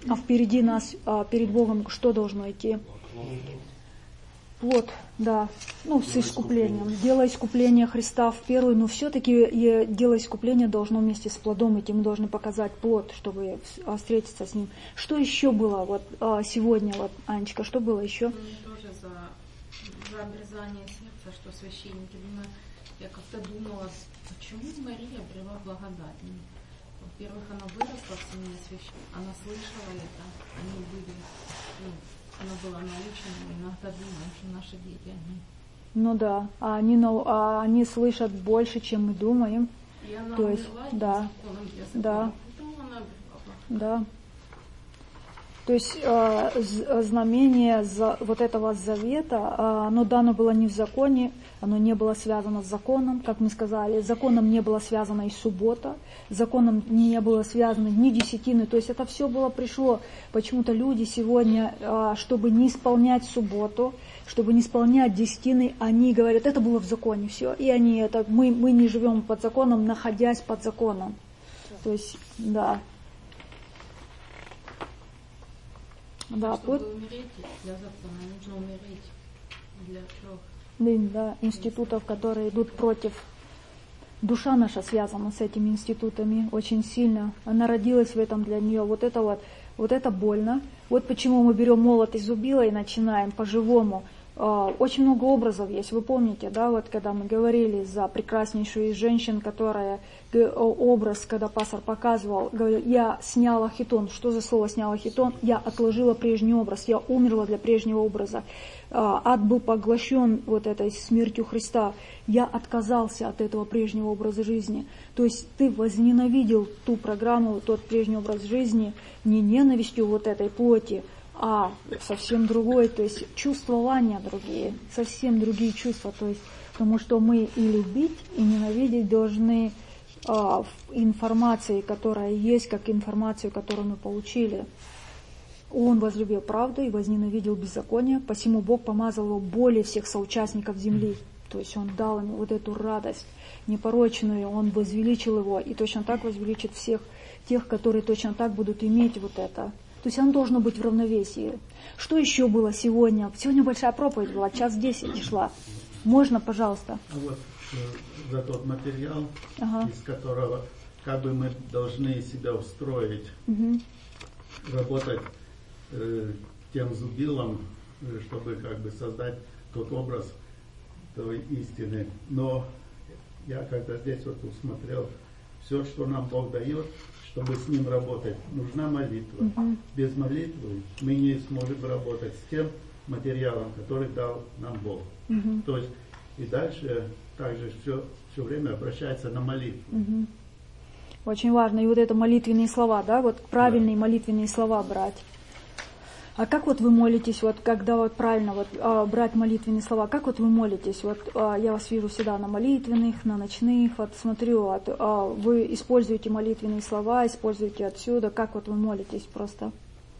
А впереди нас, а, перед Богом, что должно идти? Плод, да. Ну, с искуплением. Дело искупления Христа в первый, но все-таки дело искупления должно вместе с плодом идти. Мы должны показать плод, чтобы встретиться с ним. Что еще было вот сегодня, вот, Анечка, что было еще? Тоже за, за обрезание сердца, что священники. Думаю, я как-то думала, почему Мария обрела благодать? Во-первых, она выросла в семье священника, она слышала это, они были, ну, она была научена, иногда думаем, что наши дети, они... Ну да, а они, а они слышат больше, чем мы думаем. И она То есть, да, да, да. То есть э, знамение за, вот этого завета, э, оно дано было не в законе, оно не было связано с законом, как мы сказали, законом не было связано и суббота, законом не было связано ни десятины, то есть это все было пришло. Почему-то люди сегодня, э, чтобы не исполнять субботу, чтобы не исполнять десятины, они говорят, это было в законе, все, и они это, мы, мы не живем под законом, находясь под законом. То есть, да. Да, чтобы вот, умереть для закона, нужно умереть для трех. Да, институтов, которые идут против. Душа наша связана с этими институтами очень сильно. Она родилась в этом для нее. Вот это вот, вот это больно. Вот почему мы берем молот и зубило и начинаем по-живому. Очень много образов есть, вы помните, да, вот когда мы говорили за прекраснейшую из женщин, которая, образ, когда пастор показывал, говорил, я сняла хитон. Что за слово сняла хитон? Я отложила прежний образ, я умерла для прежнего образа. Ад был поглощен вот этой смертью Христа. Я отказался от этого прежнего образа жизни. То есть ты возненавидел ту программу, тот прежний образ жизни не ненавистью вот этой плоти, а совсем другое, то есть чувствования другие, совсем другие чувства, то есть, потому что мы и любить, и ненавидеть должны а, в информации, которая есть, как информацию, которую мы получили. Он возлюбил правду и возненавидел беззаконие, посему Бог помазал его более всех соучастников земли, то есть Он дал ему вот эту радость непорочную, Он возвеличил его, и точно так возвеличит всех тех, которые точно так будут иметь вот это. То есть оно должно быть в равновесии. Что еще было сегодня? Сегодня большая проповедь была, час десять шла. Можно, пожалуйста? А вот э, за тот материал, ага. из которого как бы мы должны себя устроить, угу. работать э, тем зубилом, э, чтобы как бы создать тот образ той истины. Но я когда здесь вот усмотрел, все, что нам Бог дает, чтобы с ним работать, нужна молитва. Uh-huh. Без молитвы мы не сможем работать с тем материалом, который дал нам Бог. Uh-huh. То есть и дальше также все, все время обращается на молитву. Uh-huh. Очень важно. И вот это молитвенные слова, да, вот правильные да. молитвенные слова брать. А как вот вы молитесь, вот когда вот правильно вот а, брать молитвенные слова, как вот вы молитесь? Вот а, я вас вижу всегда на молитвенных, на ночных, вот смотрю, вот, а, вы используете молитвенные слова, используете отсюда, как вот вы молитесь просто?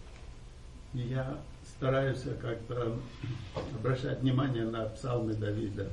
Я стараюсь как-то обращать внимание на псалмы Давида.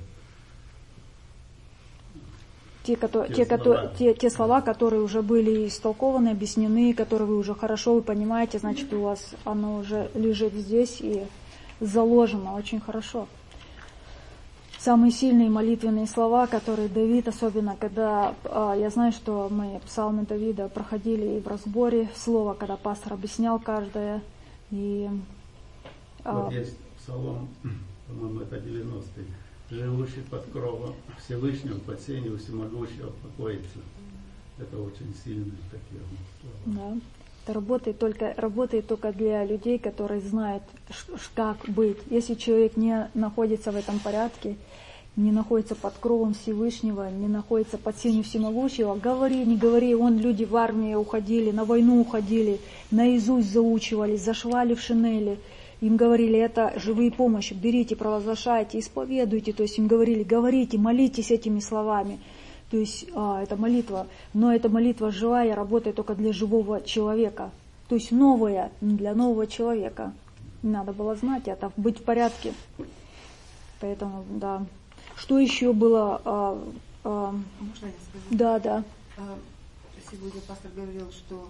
Те, которые, те, которые, те, те слова, которые уже были истолкованы, объяснены, которые вы уже хорошо вы понимаете, значит, у вас оно уже лежит здесь и заложено очень хорошо. Самые сильные молитвенные слова, которые Давид, особенно когда, а, я знаю, что мы псалмы Давида проходили и в разборе слова, когда пастор объяснял каждое. И, а, вот есть псалом, по-моему, это девяностый. Живущий под кровом Всевышнего, под сенью всемогущего покоится. Это очень сильные такие слова. Да. Это работает только, работает только для людей, которые знают, как быть. Если человек не находится в этом порядке, не находится под кровом Всевышнего, не находится под сенью всемогущего, говори, не говори, вон люди в армии уходили, на войну уходили, наизусть заучивали, зашивали в шинели. Им говорили, это живые помощи, берите, провозглашайте, исповедуйте. То есть им говорили, говорите, молитесь этими словами. То есть а, это молитва. Но эта молитва живая, работает только для живого человека. То есть новая для нового человека. Надо было знать это, быть в порядке. Поэтому, да. Что еще было? А, а, Можно я скажу? Да, да. Сегодня пастор говорил, что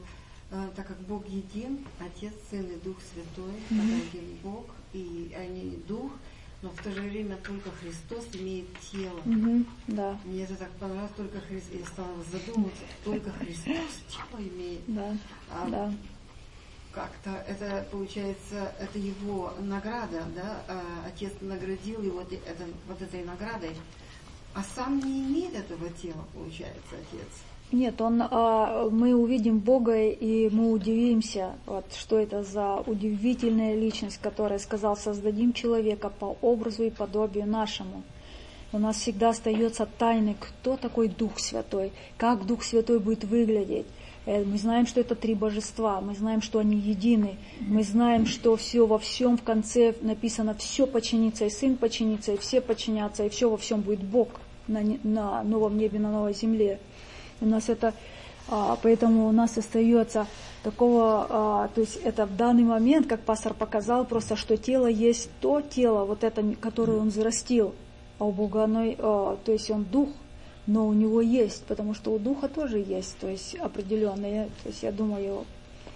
так как Бог един, Отец, Сын и Дух Святой, Mm-hmm. это один Бог, и они Дух, но в то же время только Христос имеет тело. Mm-hmm. Да. Мне это так понравилось, только Христос, я стала задумываться, только Христос тело имеет. Да. А Да. Как-то это получается, это его награда, да? А Отец наградил его вот, это, вот этой наградой, а сам не имеет этого тела, получается, Отец. Нет, он, а, мы увидим Бога, и мы удивимся, вот, что это за удивительная личность, которая сказал: создадим человека по образу и подобию нашему. У нас всегда остается тайной, кто такой Дух Святой, как Дух Святой будет выглядеть. Мы знаем, что это три божества, мы знаем, что они едины, мы знаем, что все во всем в конце написано: все подчинится, и Сын подчинится, и все подчинятся, и все во всем будет Бог на, на новом небе, на новой земле. У нас это, а, поэтому у нас остается такого, а, то есть это в данный момент, как пастор показал, просто что тело есть то тело, вот это, которое он взрастил, а у Бога оно, а, то есть он дух, но у него есть, потому что у духа тоже есть, то есть определенные, то есть я думаю,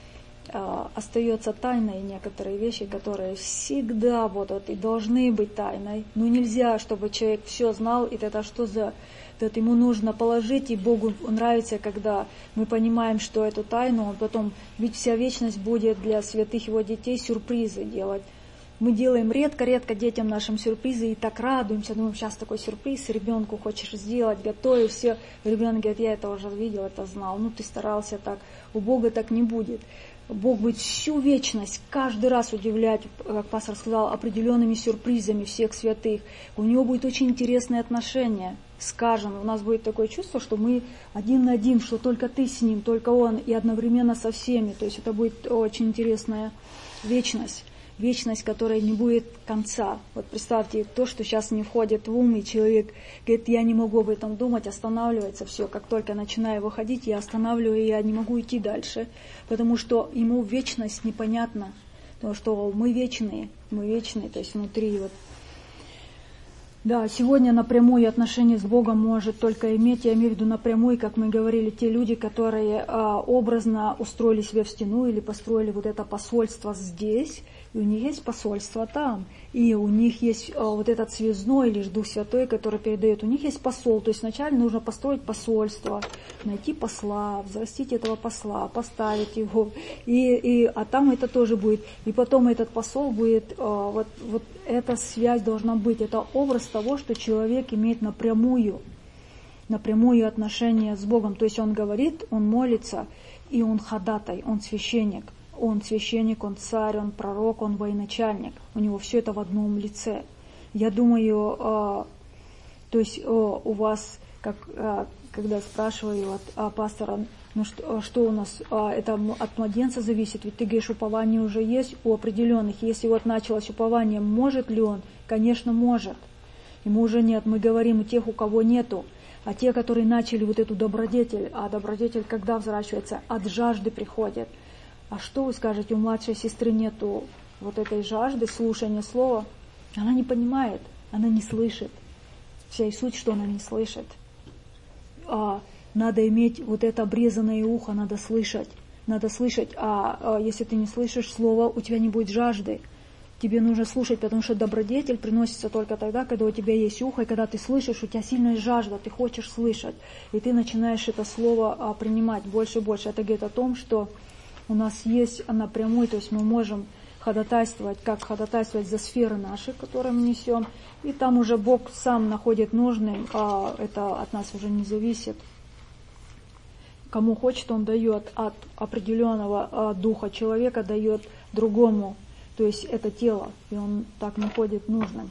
а, остается тайной некоторые вещи, которые всегда будут и должны быть тайной. Но нельзя, чтобы человек все знал, и это что за... Это ему нужно положить, и Богу нравится, когда мы понимаем, что эту тайну, он потом, ведь вся вечность будет для святых его детей сюрпризы делать. Мы делаем редко-редко детям нашим сюрпризы и так радуемся, думаем, сейчас такой сюрприз, ребенку хочешь сделать, готовишь, все. Ребенок говорит: я это уже видел, это знал, ну ты старался так. У Бога так не будет. Бог будет всю вечность каждый раз удивлять, как пастор сказал, определенными сюрпризами всех святых. У него будет очень интересное отношение. Скажем, у нас будет такое чувство, что мы один на один, что только ты с ним, только он, и одновременно со всеми. То есть это будет очень интересная вечность. Вечность, которой не будет конца. Вот представьте, то, что сейчас не входит в ум, и человек говорит: я не могу об этом думать, останавливается все. Как только начинаю выходить, я останавливаю, и я не могу идти дальше. Потому что ему вечность непонятна. Потому что мы вечные, мы вечные, то есть внутри вот. Да, сегодня напрямую отношение с Богом может только иметь, я имею в виду напрямую, как мы говорили, те люди, которые а, образно устроили себя в стену или построили вот это посольство здесь, и у них есть посольство там, и у них есть а, вот этот связной, лишь Дух Святой, который передает, у них есть посол, то есть вначале нужно построить посольство, найти посла, взрастить этого посла, поставить его, и, и, а там это тоже будет, и потом этот посол будет, а, вот, вот эта связь должна быть, это образ того, что человек имеет напрямую, напрямую отношение с Богом. То есть он говорит, он молится, и он ходатай, он священник. Он священник, он царь, он пророк, он военачальник. У него все это в одном лице. Я думаю, э, то есть э, у вас, как, э, когда спрашиваю от э, пастора, ну что, что у нас, э, это от младенца зависит, ведь ты говоришь, упование уже есть у определенных. Если вот началось упование, может ли он? Конечно, может. Ему уже нет. Мы говорим у тех, у кого нету. А те, которые начали вот эту добродетель, а добродетель когда взращивается? От жажды приходит. А что вы скажете, у младшей сестры нету вот этой жажды, слушания слова? Она не понимает, она не слышит. Вся и суть, что она не слышит. А надо иметь вот это обрезанное ухо, надо слышать. Надо слышать, а, а если ты не слышишь слова, у тебя не будет жажды. Тебе нужно слушать, потому что добродетель приносится только тогда, когда у тебя есть ухо, и когда ты слышишь, у тебя сильная жажда, ты хочешь слышать. И ты начинаешь это слово а, принимать больше и больше. Это говорит о том, что у нас есть напрямую, то есть мы можем ходатайствовать, как ходатайствовать за сферы наши, которые мы несем. И там уже Бог сам находит нужным, а это от нас уже не зависит. Кому хочет, он дает от определенного а, духа человека, дает другому. То есть это тело, и он так находит нужным.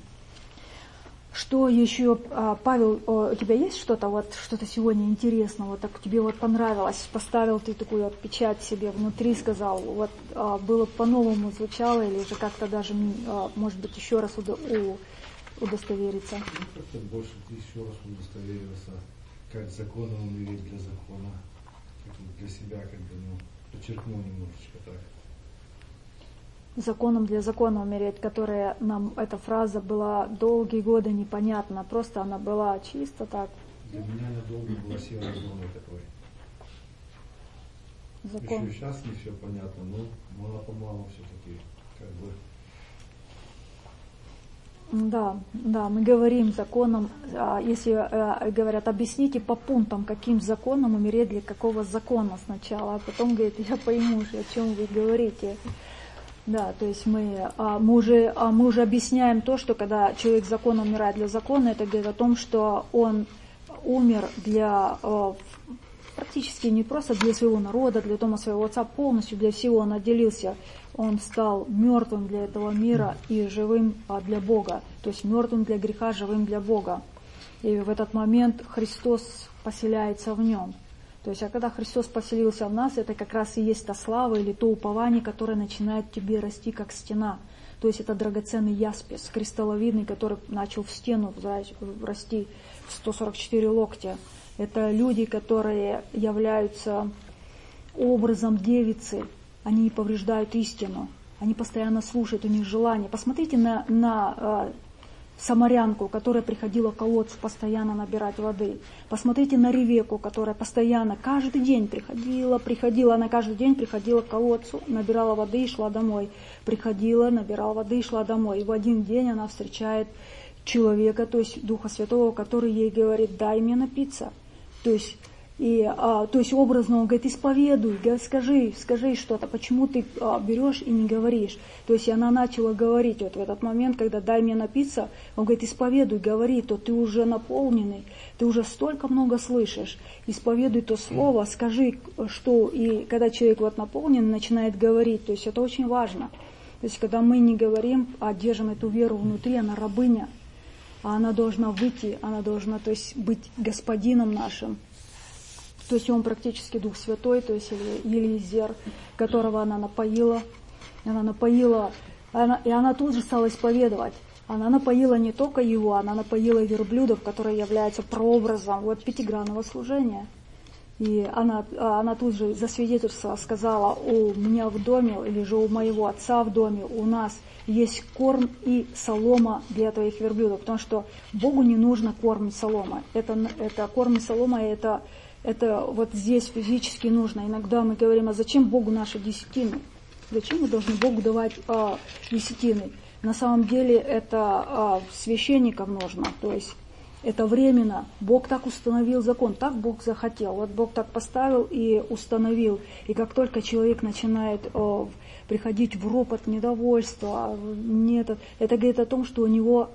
Что еще, Павел, у тебя есть что-то вот что-то сегодня интересного, вот так тебе вот понравилось, поставил ты такую вот печать себе внутри, сказал, вот было по-новому звучало, или же как-то даже, может быть, еще раз удостовериться? Ну, как-то больше еще раз удостоверился, как законом умереть для закона, для себя, как бы, ну, подчеркнул немножечко так. Законом для закона умереть, которая нам, эта фраза была долгие годы непонятна, просто она была чисто так. Для меня она долго была серой зоной такой. закон. Еще сейчас не все понятно, но мало-помалу все-таки как бы. Да, да, мы говорим законом, если говорят, объясните по пунктам, каким законом умереть, для какого закона сначала, а потом говорит, я пойму, о чем вы говорите. Да, то есть мы, мы, уже, мы уже объясняем то, что когда человек закон умирает для закона, это говорит о том, что он умер для, практически не просто для своего народа, для дома своего отца, полностью для всего он отделился. Он стал мертвым для этого мира и живым для Бога. То есть мертвым для греха, живым для Бога. И в этот момент Христос поселяется в нем. То есть, а когда Христос поселился в нас, это как раз и есть та слава или то упование, которое начинает в тебе расти, как стена. То есть это драгоценный яспис, кристалловидный, который начал в стену расти в сто сорок четыре локтя. Это люди, которые являются образом девицы. Они не повреждают истину. Они постоянно слушают, у них желание. Посмотрите на, на э, самарянку, которая приходила к колодцу постоянно набирать воды. Посмотрите на Ревеку, которая постоянно, каждый день приходила, приходила. Она каждый день приходила к колодцу, набирала воды и шла домой. Приходила, набирала воды и шла домой. И в один день она встречает человека, то есть Духа Святого, который ей говорит, дай мне напиться. То есть... И, а, то есть образно он говорит, исповедуй, скажи, скажи что-то, почему ты а, берешь и не говоришь. То есть и она начала говорить, вот в этот момент, когда дай мне напиться, он говорит, исповедуй, говори, то ты уже наполненный, ты уже столько много слышишь, исповедуй то слово, скажи, что, и когда человек вот наполнен, начинает говорить, то есть это очень важно. То есть когда мы не говорим, а держим эту веру внутри, она рабыня, а она должна выйти, она должна, то есть быть господином нашим. То есть он практически Дух Святой, то есть Елизер, которого она напоила. Она напоила, она, и она тут же стала исповедовать. Она напоила не только его, она напоила верблюдов, которые являются прообразом вот, пятигранного служения. И она, она тут же засвидетельствовала, сказала, у меня в доме, или же у моего отца в доме, у нас есть корм и солома для твоих верблюдов. Потому что Богу не нужно корм и солома. Это, это корм и солома, это... Это вот здесь физически нужно. Иногда мы говорим, а зачем Богу наши десятины? Зачем мы должны Богу давать а, десятины? На самом деле это а, священникам нужно. То есть это временно. Бог так установил закон, так Бог захотел. Вот Бог так поставил и установил. И как только человек начинает а, приходить в ропот, недовольство, не это, это говорит о том, что у него...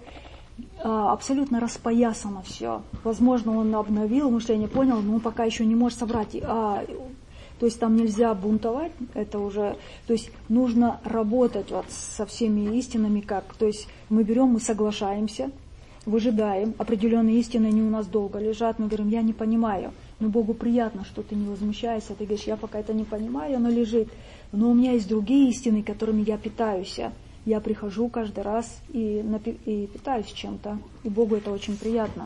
абсолютно распоясано все. Возможно, он обновил мышление, понял, но он пока еще не может собрать. А, то есть там нельзя бунтовать, это уже... То есть нужно работать вот со всеми истинами, как... То есть мы берем, мы соглашаемся, выжидаем, определенные истины, они у нас долго лежат, мы говорим, я не понимаю, но Богу приятно, что ты не возмущаешься, ты говоришь, я пока это не понимаю, оно лежит, но у меня есть другие истины, которыми я питаюсь. Я прихожу каждый раз и, напи- и питаюсь чем-то. И Богу это очень приятно.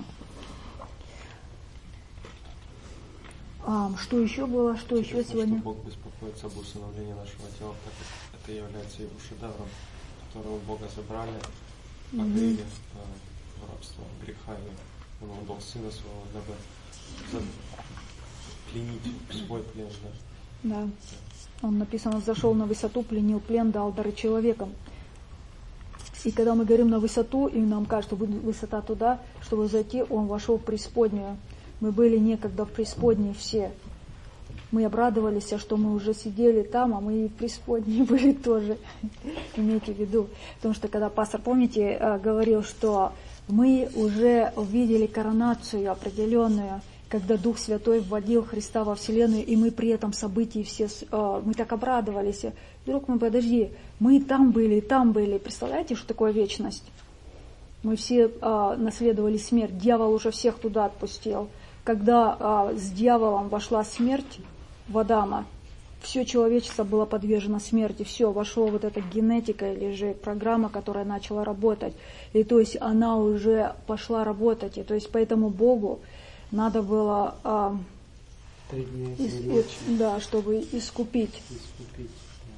А, что еще было? Что Интересно, еще сегодня? что Бог беспокоится об усыновлении нашего тела, так как это является его шедевром, которого Бога забрали, обрели mm-hmm. в рабство греха, и Он отдал Сына Своего, дабы пленить свой плен. Да. Да. Он написано, зашел на высоту, пленил плен, дал дары человекам. И когда мы говорим на высоту, и нам кажется, что высота туда, чтобы зайти, он вошел в преисподнюю. Мы были некогда в преисподней все. Мы обрадовались, что мы уже сидели там, а мы и в преисподней были тоже. Имейте в виду. Потому что когда пастор, помните, говорил, что мы уже увидели коронацию определенную, когда Дух Святой вводил Христа во Вселенную, и мы при этом событии все, мы так обрадовались. Вдруг мы, подожди, мы и там были, и там были. Представляете, что такое вечность? Мы все а, наследовали смерть. Дьявол уже всех туда отпустил. Когда а, с дьяволом вошла смерть в Адама, все человечество было подвержено смерти. Все, вошла вот эта генетика или же программа, которая начала работать. И то есть она уже пошла работать. И то есть поэтому Богу надо было, а, ис, ис, да, чтобы искупить. искупить.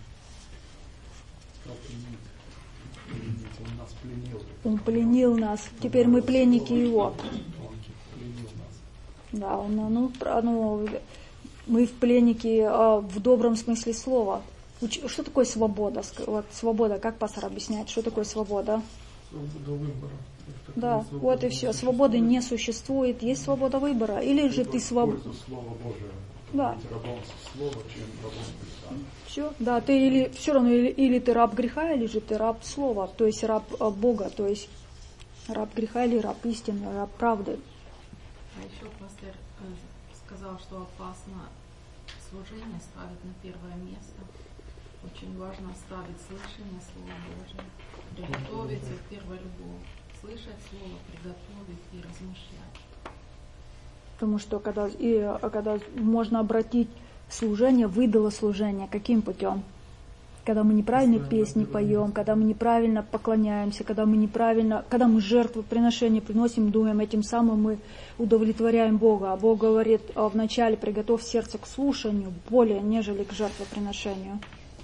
Он пленил нас. Теперь мы пленники Его. Да, он, ну, ну, мы в пленнике э, в добром смысле слова. Что такое свобода? Вот свобода, как пастор объясняет, что такое свобода? Свобода выбора. Да, вот и все. Свободы не существует, есть свобода выбора. Или же ты свободен. Слово Божие. Да. Быть рабом слова, чем рабом греха. Все, да, ты или все равно или, или ты раб греха, или же ты раб слова, то есть раб а, Бога, то есть раб греха или раб истины, раб правды. А еще пастор э, сказал, что опасно служение ставить на первое место. Очень важно ставить слышание Слова Божьего, приготовиться в первую любовь, слышать Слово, приготовить и размышлять. Потому что когда, и, когда можно обратить служение в идолослужение, каким путем? Когда мы неправильно песни поем, когда мы неправильно поклоняемся, когда мы неправильно, когда мы жертвоприношение приносим, думаем, этим самым мы удовлетворяем Бога. А Бог говорит, вначале приготовь сердце к слушанию, более нежели к жертвоприношению.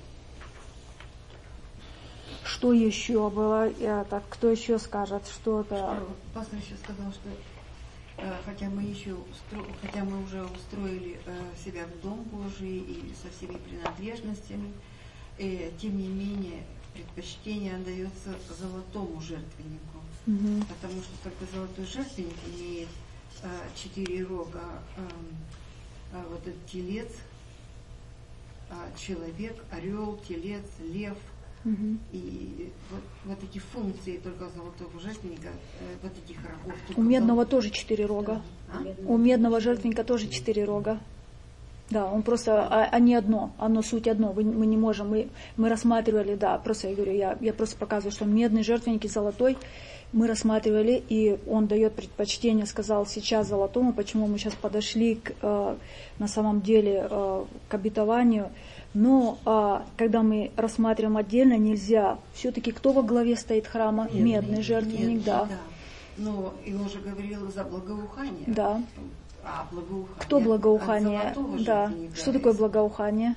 Что еще было? Это, кто еще скажет что-то? Пастор еще сказал, что хотя мы еще устро... хотя мы уже устроили себя в Дом Божий и со всеми принадлежностями, и, тем не менее предпочтение отдается золотому жертвеннику, угу. Потому что только золотой жертвенник имеет а, четыре рога, а, а, вот этот телец, а, человек, орел, телец, лев. Угу. И вот, вот эти функции только золотого жертвенника, э, вот этих рогов. У медного золот... тоже четыре рога. Да. А? У медного жертвенника тоже четыре рога. Да, он просто, а, а не одно, оно суть одно. Мы, мы не можем, мы, мы рассматривали, да, просто я говорю, я, я просто показываю, что медный жертвенник и золотой мы рассматривали, и он дает предпочтение, сказал сейчас золотому, почему мы сейчас подошли к, э, на самом деле э, к обетованию. Но а, когда мы рассматриваем отдельно, нельзя. Все-таки кто во главе стоит храма? Медный, медный жертвенник, медный, да. да. Но и он же говорил за благоухание. Да. А благоухание? Кто благоухание? Да. Что такое благоухание?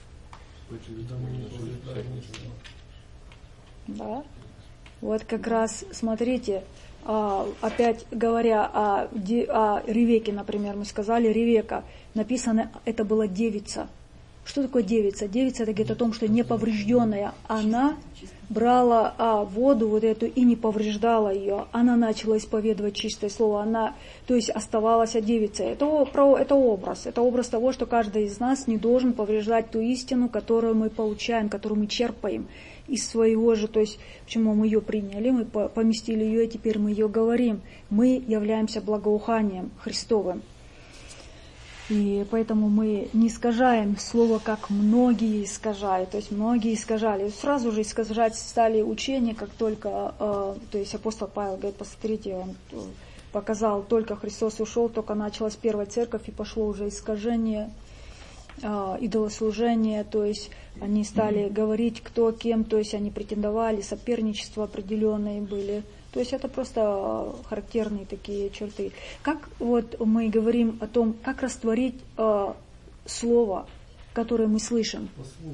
Да. Вот как раз, смотрите, а, опять говоря о, о Ревеке, например, мы сказали, Ревека, написано, это была девица. Что такое девица? Девица это говорит о том, что неповрежденная. Она брала а, воду вот эту и не повреждала ее. Она начала исповедовать чистое слово. Она, то есть оставалась девицей. Это, про, это образ. Это образ того, что каждый из нас не должен повреждать ту истину, которую мы получаем, которую мы черпаем из своего же. То есть, почему мы ее приняли, мы поместили ее, и теперь мы ее говорим. Мы являемся благоуханием Христовым. И поэтому мы не искажаем слово, как многие искажают. То есть многие искажали. Сразу же искажать стали учения, как только, э, то есть апостол Павел говорит, посмотрите, он показал, только Христос ушел, только началась первая церковь, и пошло уже искажение, э, идолослужение, то есть они стали говорить, кто кем, то есть они претендовали, соперничество определенные были. То есть это просто характерные такие черты. Как вот мы говорим о том, как растворить э, слово, которое мы слышим.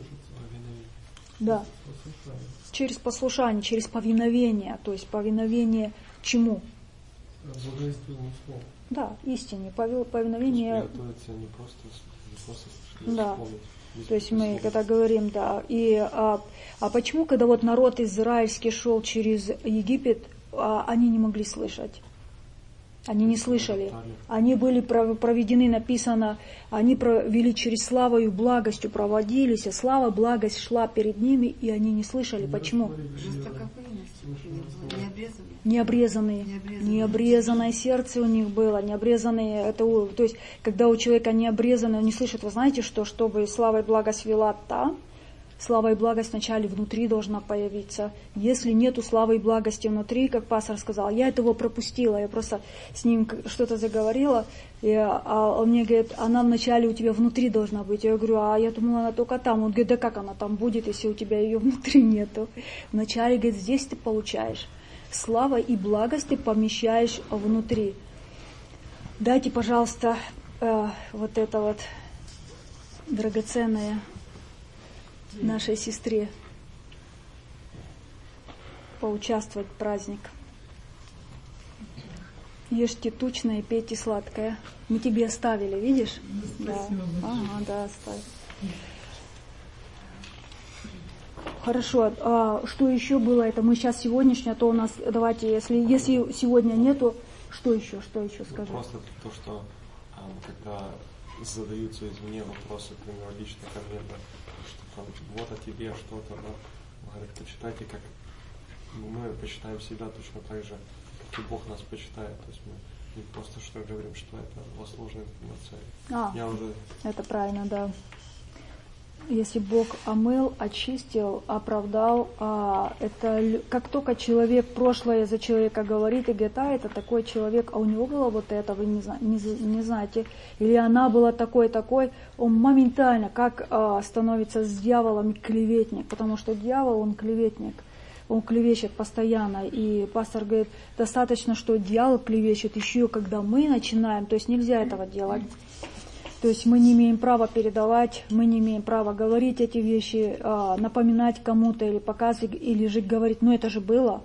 Да. Через послушание, через повиновение. То есть повиновение чему? Божественному слову. Да, истине. Повиновение. Не просто, не просто слышать, да. То есть мы когда говорим, да. И, а, а почему, когда вот народ израильский шел через Египет, они не могли слышать. Они не слышали. Они были проведены, написано, они провели через славу и благостью проводились, а слава, благость шла перед ними, и они не слышали. Почему? Необрезанные. Необрезанное сердце у них было, необрезанные, это, то есть, когда у человека необрезанное, он не слышит, вы знаете, что, чтобы слава и благость вела там, слава и благость вначале внутри должна появиться. Если нету славы и благости внутри, как пастор сказал, я этого пропустила, я просто с ним что-то заговорила, и, а он мне говорит, она вначале у тебя внутри должна быть. Я говорю, а я думала, она только там. Он говорит, да как она там будет, если у тебя ее внутри нету? Вначале, говорит, здесь ты получаешь. Слава и благость ты помещаешь внутри. Дайте, пожалуйста, э, вот это вот драгоценное нашей сестре поучаствовать в праздник. Ешьте тучное, пейте сладкое. Мы тебе оставили, видишь? Спасибо да. большое. Ага, да, оставили. Хорошо. А что еще было? Это мы сейчас сегодняшнее, то у нас, давайте, если, если сегодня нету, что еще, что еще скажи? Просто то, что а, когда задаются извне вопросы, к примеру, лично ко мне, да, что там, вот о тебе что-то, да, говорят, почитайте, как мы почитаем себя точно так же, как и Бог нас почитает. То есть мы не просто что говорим, что это возложенная информация. А, Я уже... это правильно, да. Если Бог омыл, очистил, оправдал, а, это как только человек прошлое за человека говорит и говорит, а это такой человек, а у него было вот это, вы не, не, не знаете, или она была такой-такой, он моментально как а, становится с дьяволом клеветник, потому что дьявол, он клеветник, он клевещет постоянно, и пастор говорит, достаточно, что дьявол клевещет еще, когда мы начинаем, то есть нельзя этого делать. То есть мы не имеем права передавать, мы не имеем права говорить эти вещи, напоминать кому-то или показывать, или же говорить, ну это же было.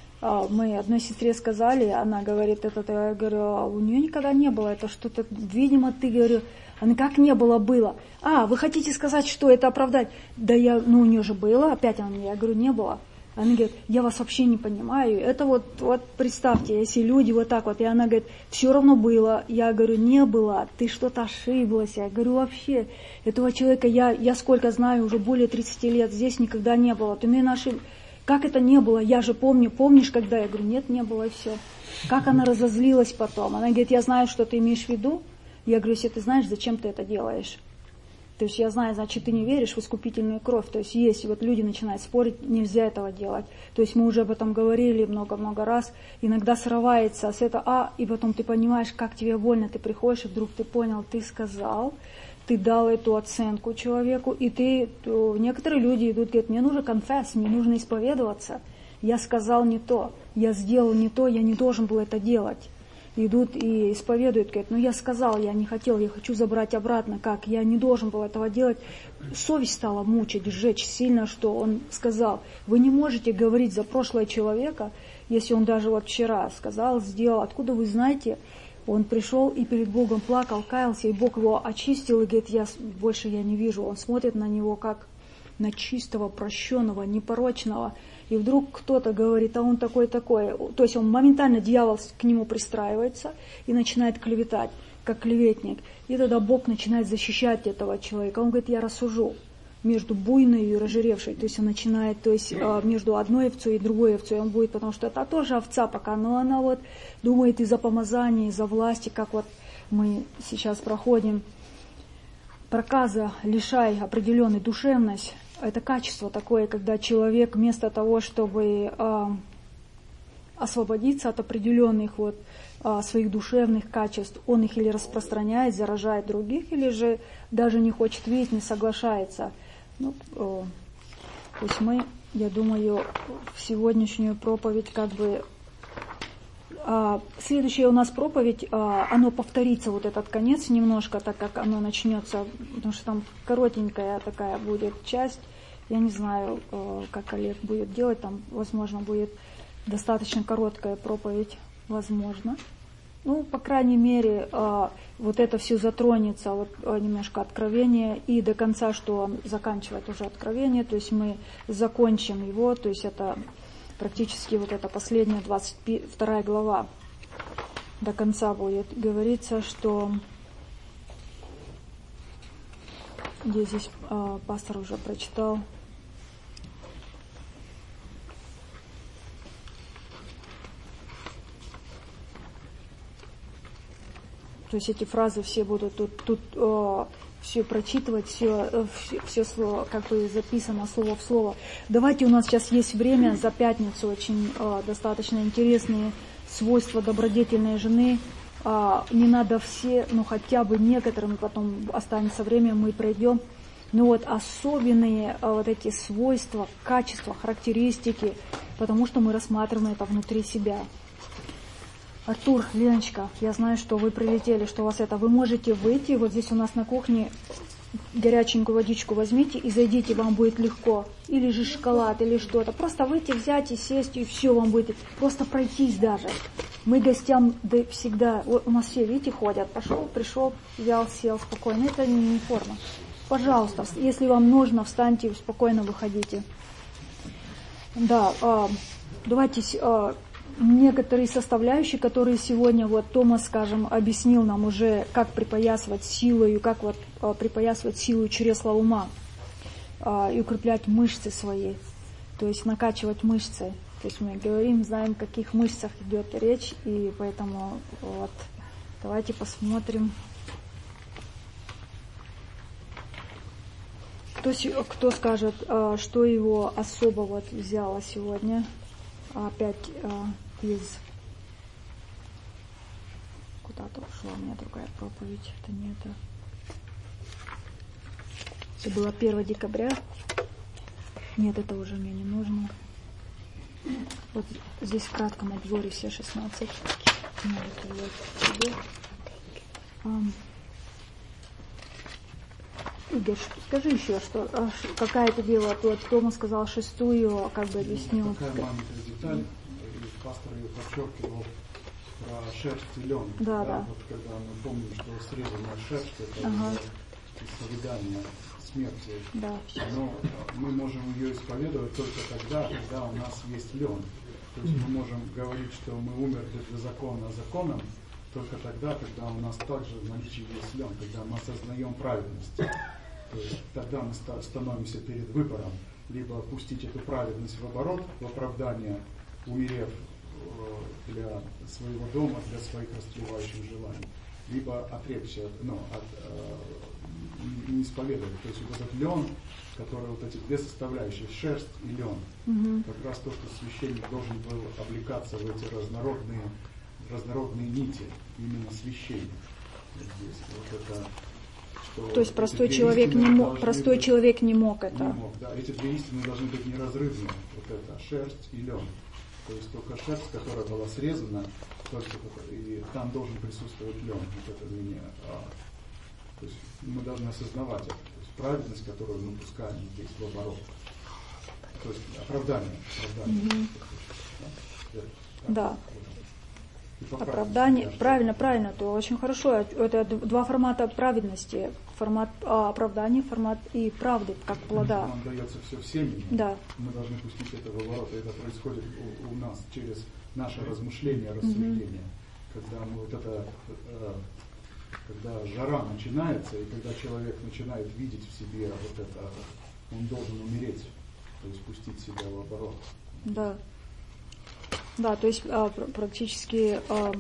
Мы одной сестре сказали, она говорит, это, я говорю, у нее никогда не было, это что-то, видимо, ты, говорю, она как не было, было. А, вы хотите сказать, что это оправдать? Да я, ну у нее же было, опять она мне, я говорю, не было. Она говорит, я вас вообще не понимаю. Это вот, вот представьте, если люди вот так вот, и она говорит, все равно было. Я говорю, не было, ты что-то ошиблась. Я говорю, вообще, этого человека я, я сколько знаю, уже более тридцати лет, здесь никогда не было. Ты меня ошиб... Как это не было? Я же помню, помнишь, когда? Я говорю, нет, не было, и все. Как она разозлилась потом? Она говорит, я знаю, что ты имеешь в виду. Я говорю, если ты знаешь, зачем ты это делаешь? То есть я знаю, значит, ты не веришь в искупительную кровь. То есть есть, вот люди начинают спорить, нельзя этого делать. То есть мы уже об этом говорили много-много раз. Иногда срывается с этого, а, и потом ты понимаешь, как тебе больно, ты приходишь, и вдруг ты понял, ты сказал, ты дал эту оценку человеку, и ты, то, некоторые люди идут, говорят, мне нужно конфесс, мне нужно исповедоваться. Я сказал не то, я сделал не то, я не должен был это делать. Идут и исповедуют, говорят, ну я сказал, я не хотел, я хочу забрать обратно, как, я не должен был этого делать. Совесть стала мучить, сжечь сильно, что он сказал, вы не можете говорить за прошлое человека, если он даже вот вчера сказал, сделал, откуда вы знаете, он пришел и перед Богом плакал, каялся, и Бог его очистил, и говорит, я больше я не вижу, он смотрит на него как на чистого, прощенного, непорочного. И вдруг кто-то говорит, а он такой-такой. То есть он моментально, дьявол к нему пристраивается и начинает клеветать, как клеветник. И тогда Бог начинает защищать этого человека. Он говорит, я рассужу между буйной и разжиревшей. То есть он начинает, то есть между одной овцой и другой овцой он будет, потому что это тоже овца пока, но она вот думает из-за помазания, из-за власти, как вот мы сейчас проходим. Проказа, лишай определенной душевность. Это качество такое, когда человек вместо того, чтобы э, освободиться от определенных вот, э, своих душевных качеств, он их или распространяет, заражает других, или же даже не хочет видеть, не соглашается. Ну, э, то есть мы, я думаю, в сегодняшнюю проповедь как бы... Э, следующая у нас проповедь, э, оно повторится, вот этот конец немножко, так как оно начнется, потому что там коротенькая такая будет часть. Я не знаю, как Олег будет делать, там, возможно, будет достаточно короткая проповедь, возможно. Ну, по крайней мере, вот это все затронется, вот немножко откровение, и до конца, что он заканчивает уже откровение, то есть мы закончим его, то есть это практически вот эта последняя двадцать вторая глава. До конца будет говориться, что... Где здесь э, пастор уже прочитал. То есть эти фразы все будут тут, тут э, все прочитывать, все, э, все, все слово, как бы записано слово в слово. Давайте, у нас сейчас есть время за пятницу, очень э, достаточно интересные свойства добродетельной жены. Uh, не надо все, но хотя бы некоторым, потом останется время, мы пройдем. Но вот особенные uh, вот эти свойства, качества, характеристики, потому что мы рассматриваем это внутри себя. Артур, Леночка, я знаю, что вы прилетели, что у вас это. Вы можете выйти, вот здесь у нас на кухне горяченькую водичку возьмите и зайдите, вам будет легко. Или же шоколад, или что-то. Просто выйти, взять и сесть, и все вам будет. Просто пройтись даже. Мы гостям да, всегда, вот у нас все, видите, ходят, пошел, пришел, взял, сел спокойно. Это не форма. Пожалуйста, если вам нужно, встаньте, спокойно выходите. Да, а, давайте а, некоторые составляющие, которые сегодня вот Томас, скажем, объяснил нам уже, как припоясывать силою, как вот а, припоясывать силу чресла ума а, и укреплять мышцы свои, то есть накачивать мышцы. То есть мы говорим, знаем, о каких мышцах идет речь, и поэтому вот давайте посмотрим. Кто, кто скажет, что его особо вот взяло сегодня? Опять из... Куда-то ушла у меня другая проповедь. Это не это. Это было первого декабря. Нет, это уже мне не нужно. Вот здесь в кратком обзоре все шестнадцать. Игорь, скажи еще, что какая это было, вот Тома сказал шестую, как бы объяснил. Такая маленькая деталь, и пастор ее подчеркивал про шерсть и лен. Да, да. да. Вот когда мы помним, что срезанная шерсть, это ага. исповедание смерти. Да. Но мы можем ее исповедовать только тогда, когда у нас есть лен. То есть мы можем говорить, что мы умерли для закона законом, только тогда, когда у нас также в наличии есть лен, когда мы осознаем праведность. То есть тогда мы становимся перед выбором, либо пустить эту праведность в оборот, в оправдание, умерев для своего дома, для своих растлевающих желаний, либо отречься, ну, от, э, не исповедовать. То есть вот этот лен, который вот эти две составляющие, шерсть и лен, угу. как раз то, что священник должен был облекаться в эти разнородные, разнородные нити, именно священник. Вот здесь. Вот это, что то есть простой человек не мог, простой быть, человек не мог это. Не мог, да. Эти две истины должны быть неразрывны. Вот это шерсть и лен. То есть только шерсть, которая была срезана, только, и там должен присутствовать лен. Вот это линия. А, то есть мы должны осознавать это. То есть праведность, которую мы пускаем здесь в оборот. То есть оправдание. оправдание. Mm-hmm. Да. Оправдание, правильно, правильно, то очень хорошо. Это два формата праведности. Формат а, оправдания, формат и правды, как плода. Нам дается все всеми. Да. Мы должны пустить это в оборот. И это происходит у, у нас через наше размышление, рассуждение. Mm-hmm. Когда мы вот это, э, когда жара начинается, и когда человек начинает видеть в себе вот это, он должен умереть, то есть пустить себя в оборот. Да. Да, то есть а, практически а,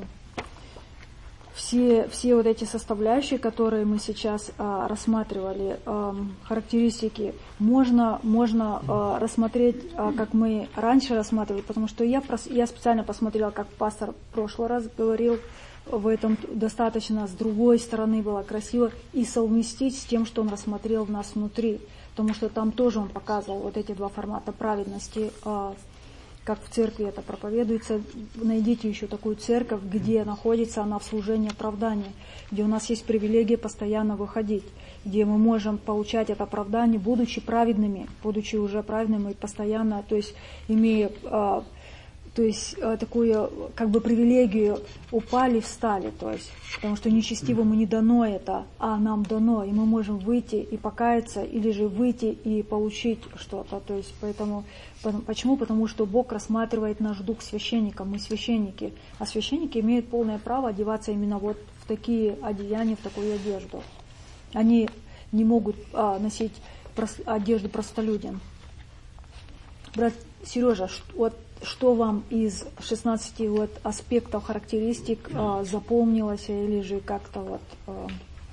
все, все вот эти составляющие, которые мы сейчас а, рассматривали, а, характеристики, можно, можно а, рассмотреть, а, как мы раньше рассматривали, потому что я, я специально посмотрела, как пастор в прошлый раз говорил, в этом достаточно с другой стороны было красиво, и совместить с тем, что он рассмотрел в нас внутри, потому что там тоже он показывал вот эти два формата праведности, а, как в церкви это проповедуется. Найдите еще такую церковь, где находится она в служении оправдания, где у нас есть привилегия постоянно выходить, где мы можем получать это оправдание, будучи праведными, будучи уже праведными, постоянно, то есть имея а, то есть а, такую как бы привилегию, упали, встали, то есть, потому что нечестивому не дано это, а нам дано, и мы можем выйти и покаяться, или же выйти и получить что-то, то есть поэтому. Почему? Потому что Бог рассматривает наш дух священника, мы священники, а священники имеют полное право одеваться именно вот в такие одеяния, в такую одежду. Они не могут а, носить прос, одежду простолюдин. Брат Сережа, ш, вот, что вам из шестнадцати вот, аспектов, характеристик а, запомнилось или же как-то вот... А...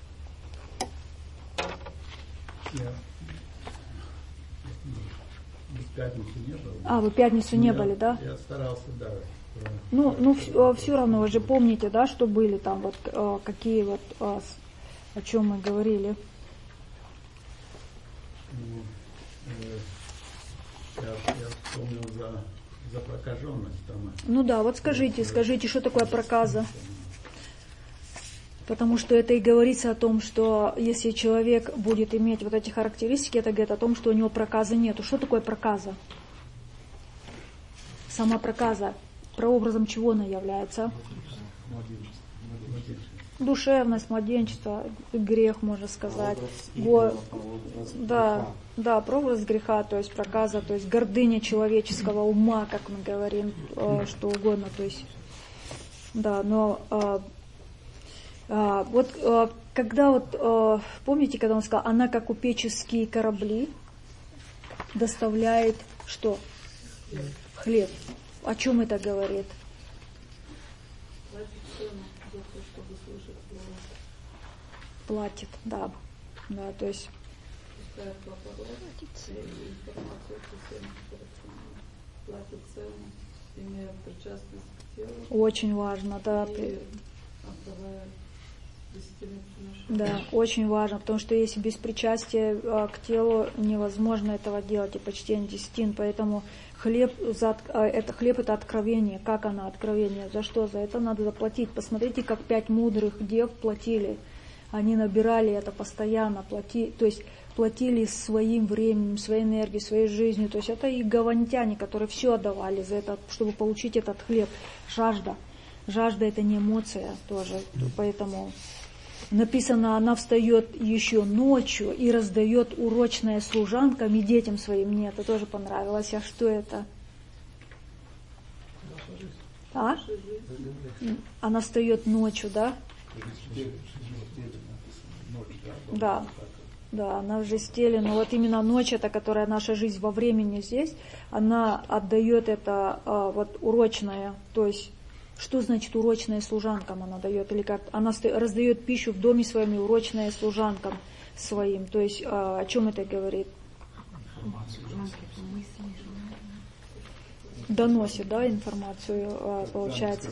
Yeah. Пятницу не было. А, вы пятницу не я, были, да? Я старался, да. Ну, ну все, все равно, вы же помните, да, что были там, вот э, какие вот, э, о чем мы говорили. Ну, э, я, я вспомнил за, за прокаженность там. Ну да, вот скажите, скажите, что такое проказа? Потому что это и говорится о том, что если человек будет иметь вот эти характеристики, это говорит о том, что у него проказа нету. Что такое проказа? Сама проказа. прообразом чего она является? Душевность, младенчество, грех, можно сказать. Во, да, да, прообраз греха, то есть проказа, то есть гордыня человеческого ума, как мы говорим, э, что угодно, то есть, да, но э, э, вот э, когда вот, э, помните, когда он сказал, она как купеческие корабли доставляет что? Хлеб. О чем это говорит? Платит, да, да, то есть очень важно, да, да, очень важно, потому что если без причастия а, к телу невозможно этого делать, и почтение десятин, поэтому хлеб, за, а, это, хлеб это откровение. Как оно откровение? За что? За это надо заплатить. Посмотрите, как пять мудрых дев платили. Они набирали это постоянно, плати, то есть платили своим временем, своей энергией, своей жизнью. То есть это и гавантяне, которые все отдавали за это, чтобы получить этот хлеб. Жажда. Жажда это не эмоция тоже. Поэтому написано, она встает еще ночью и раздает урочное служанкам и детям своим. Мне это тоже понравилось. А что это? А? Она встает ночью, да? Да, да, она в жестеле, но вот именно ночь, это, которая наша жизнь во времени здесь, она отдает это а, вот урочное, то есть, что значит урочное служанкам она дает, или как, она раздает пищу в доме своем и урочное служанкам своим, то есть, а, о чем это говорит? Доносит, да, информацию, а, получается.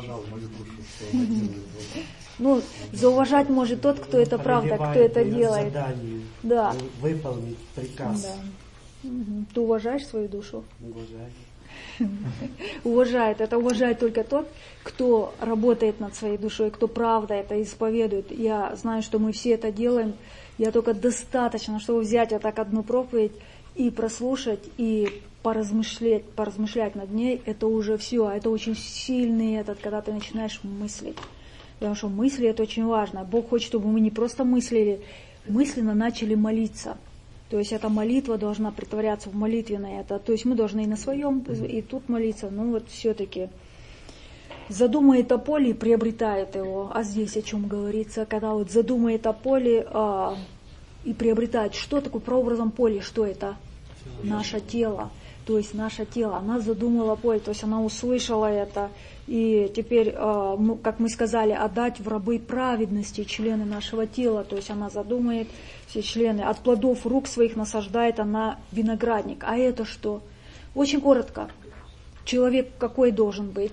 Ну, зауважать может тот, кто это правда, кто это делает. Задание, да. Выполнить приказ. Да. Угу. Ты уважаешь свою душу? Уважаю. Уважает. Это уважает только тот, кто работает над своей душой, кто правда это исповедует. Я знаю, что мы все это делаем. Я только достаточно, чтобы взять вот так одну проповедь и прослушать, и поразмышлять, поразмышлять над ней. Это уже все. Это очень сильный этот, когда ты начинаешь мыслить. Потому что мысли это очень важно. Бог хочет, чтобы мы не просто мыслили, мысленно начали молиться. То есть эта молитва должна притворяться в молитвенное. Это, то есть мы должны и на своем, и тут молиться. Ну вот все-таки задумает о поле и приобретает его. А здесь о чем говорится? Когда вот задумает о поле а, и приобретает. Что такое прообразом поле? Что это? Наше тело. То есть наше тело. Она задумала поле, то есть она услышала это. И теперь, как мы сказали, отдать в рабы праведности члены нашего тела. То есть она задумает все члены. От плодов рук своих насаждает она виноградник. А это что? Очень коротко. Человек какой должен быть?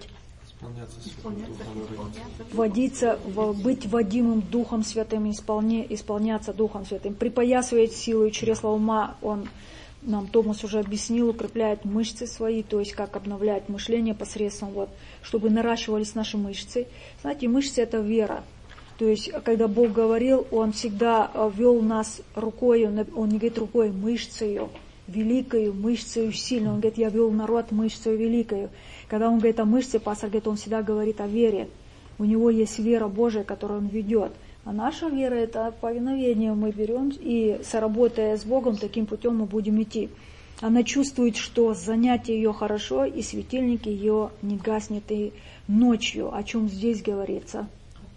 Водиться, быть водимым Духом Святым, исполня, исполняться Духом Святым. Припоясывает силу и чресла ума он... Нам Томас уже объяснил, укрепляет мышцы свои, то есть как обновлять мышление посредством, вот, чтобы наращивались наши мышцы. Знаете, мышцы это вера. То есть, когда Бог говорил, Он всегда вел нас рукой, Он не говорит рукой, мышцею, великою, мышцею сильной. Он говорит, я вел народ мышцею великою. Когда Он говорит о мышце, пастор говорит, Он всегда говорит о вере. У Него есть вера Божия, которую Он ведет. А наша вера это повиновение мы берем и, соработая с Богом, таким путем мы будем идти. Она чувствует, что занятие ее хорошо, и светильник ее не гаснет и ночью, о чем здесь говорится.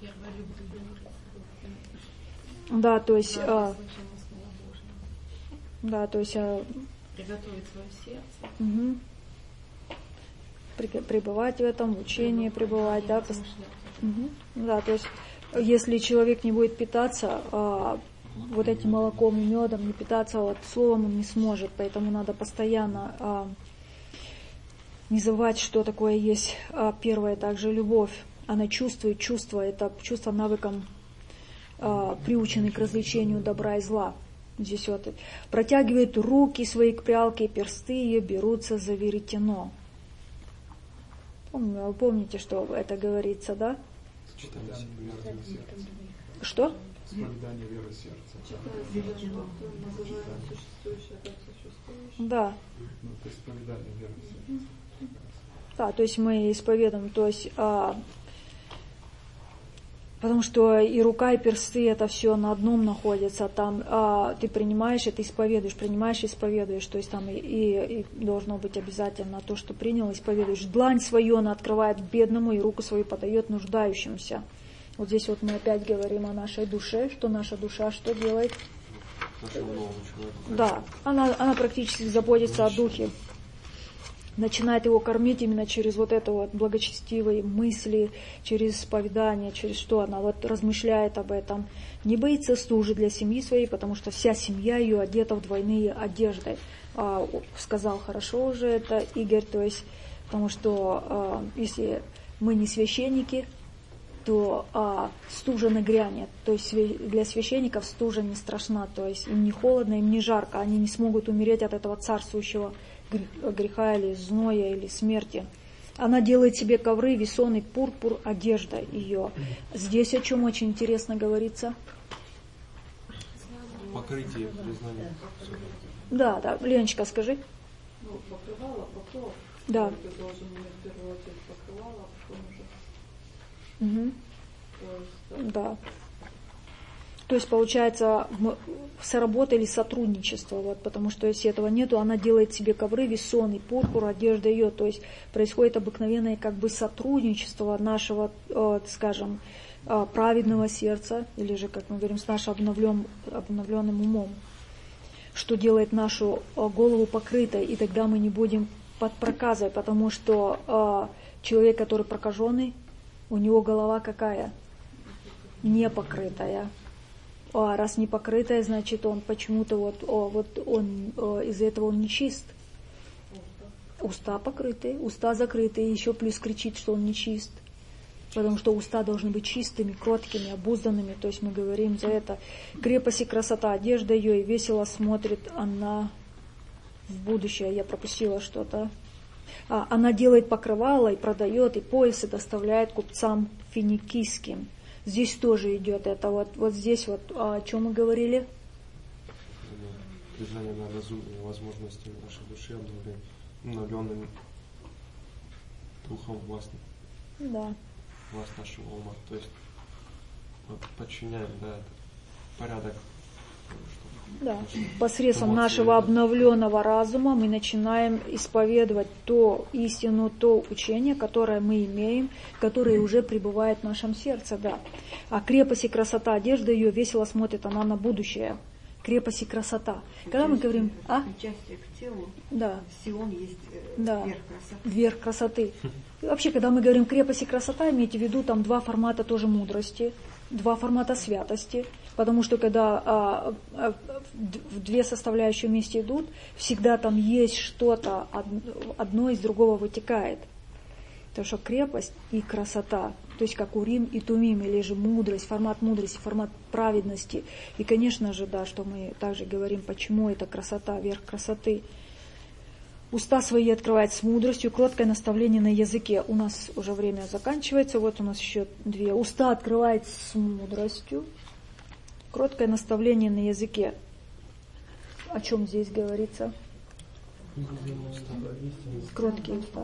Да, то есть, а, да, то есть, а, приготовить свое сердце. Угу. Пребывать в этом, в учении пребывать, да, угу. Да, то есть. Если человек не будет питаться а, вот этим молоком и медом, не питаться вот, словом, он не сможет. Поэтому надо постоянно а, не забывать, что такое есть а, первое, также любовь. Она чувствует чувство, это чувство навыком а, приученный к развлечению добра и зла. Здесь вот протягивает руки свои к прялке, и персты ее берутся за веретено. Помните, помните, что это говорится, да? Что? Исповедание веры сердца. Да. Ну, это исповедание веры сердца. Да, то есть мы исповедуем, то есть, а, потому что и рука, и персты, это все на одном находится, там а, ты принимаешь это, исповедуешь, принимаешь, исповедуешь, то есть там и, и, и должно быть обязательно то, что принял, исповедуешь. Длань свою она открывает бедному, и руку свою подает нуждающимся. Вот здесь вот мы опять говорим о нашей душе, что наша душа что делает? Да, она, она практически заботится о духе. Начинает его кормить именно через вот это вот благочестивые мысли, через исповедание, через что она вот размышляет об этом. Не боится стужи для семьи своей, потому что вся семья ее одета в двойные одежды. А, сказал хорошо уже это Игорь, то есть, потому что а, если мы не священники, то а, стужа нагрянет. То есть для священников стужа не страшна, то есть им не холодно, им не жарко, они не смогут умереть от этого царствующего греха или зноя или смерти. Она делает себе ковры, весоный пурпур, одежда ее. Здесь о чем очень интересно говорится? Покрытие, признание. Да, да. Леночка, скажи. Ну, покрывало, покров. Да. Ты должен иметь в первую очередь покрывало, а потом уже. Угу. То есть, да. да. То есть, получается, мы сработали сотрудничество, вот, потому что если этого нету, она делает себе ковры, весоный пурпур, одежда ее, то есть происходит обыкновенное как бы сотрудничество нашего, э, скажем, э, праведного сердца, или же, как мы говорим, с нашим обновлен, обновленным умом, что делает нашу э, голову покрытой, и тогда мы не будем под проказой, потому что э, человек, который прокаженный, у него голова какая? Не покрытая. А раз не покрытая, значит, он почему-то вот, о, вот он о, из-за этого он не чист. Уста покрытые, уста закрытые, еще плюс кричит, что он не чист. Потому что уста должны быть чистыми, кроткими, обузданными. То есть мы говорим за это. Крепость и красота, одежда ее, и весело смотрит она в будущее. Я пропустила что-то. А, она делает покрывало и продает, и поясы доставляет купцам финикийским. Здесь тоже идет это вот, вот здесь вот, о чем мы говорили? Признание на разумные возможности нашей души, обновленным духом властным. Да. Власть нашего ума. То есть мы подчиняем, да, это порядок. Да. Посредством нашего обновленного разума мы начинаем исповедовать то истину, то учение, которое мы имеем, которое уже пребывает в нашем сердце. Да. А крепость и красота, одежда ее, весело смотрит она на будущее. Крепость и красота. Когда мы говорим... А? Причастие к телу. Да. Сион есть да. верх красоты. Верх красоты. И вообще, когда мы говорим крепость и красота, имейте в виду там два формата тоже мудрости, два формата святости. Потому что когда а, а, две составляющие вместе идут, всегда там есть что-то, одно из другого вытекает. Потому что крепость и красота, то есть как Урим и Тумим, или же мудрость, формат мудрости, формат праведности. И, конечно же, да, что мы также говорим, почему это красота, верх красоты. Уста свои открывает с мудростью, кроткое наставление на языке. У нас уже время заканчивается, вот у нас еще две. Уста открывает с мудростью. Кроткое наставление на языке. О чем здесь говорится? Кроткие уста.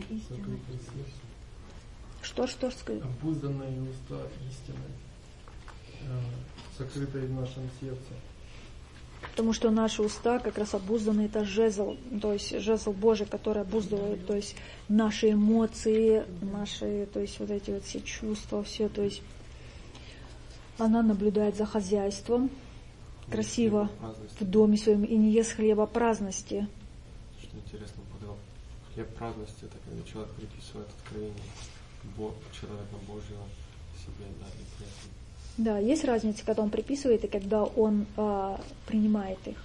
Что, что сказать? Обузданные уста истины, сокрытые в нашем сердце. Потому что наши уста как раз обузданы, это жезл, то есть жезл Божий, который обуздывает, то есть наши эмоции, наши, то есть вот эти вот все чувства, все, то есть она наблюдает за хозяйством, красиво в доме своем, и не ест хлеба праздности. Что интересно, подал хлеб праздности, это когда человек приписывает откровение человека Божьего себе, да, и при этом. Да, есть разница, когда он приписывает и когда он а, принимает их.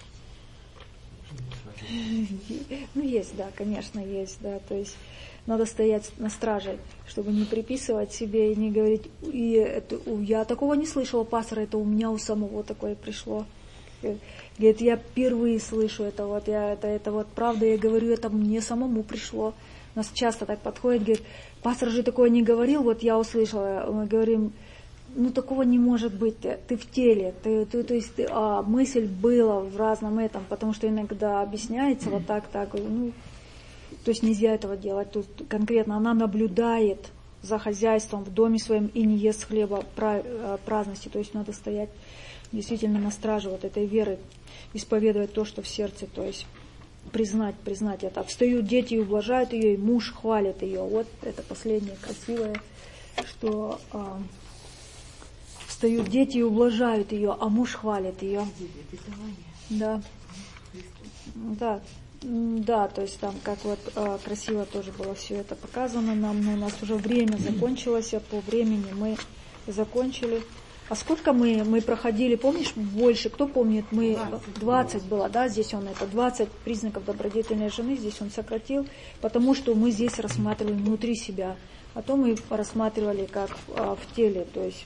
Ну, есть, да, конечно, есть, да, то есть надо стоять на страже, чтобы не приписывать себе и не говорить, и это, я такого не слышала, пастора, это у меня у самого такое пришло. Говорит, я впервые слышу это, вот я, это, это вот правда, я говорю, это мне самому пришло. У нас часто так подходит, говорит, пастор же такое не говорил, вот я услышала, мы говорим, ну такого не может быть, ты в теле, ты, ты, то есть ты, а, мысль была в разном этом, потому что иногда объясняется вот так, так, ну, То есть нельзя этого делать. Тут конкретно она наблюдает за хозяйством в доме своем и не ест хлеба праздности. То есть надо стоять действительно на страже вот этой веры, исповедовать то, что в сердце, то есть признать, признать это. Встают дети и ублажают ее, и муж хвалит ее. Вот это последнее красивое, что а, встают дети и ублажают ее, а муж хвалит ее. Да. Да. Да, то есть там как вот а, красиво тоже было все это показано нам, но у нас уже время закончилось, а по времени мы закончили. А сколько мы, мы проходили, помнишь, больше, кто помнит, мы двадцать было, да, здесь он это, двадцать признаков добродетельной жены, здесь он сократил, потому что мы здесь рассматривали внутри себя, а то мы рассматривали как а, в теле, то есть,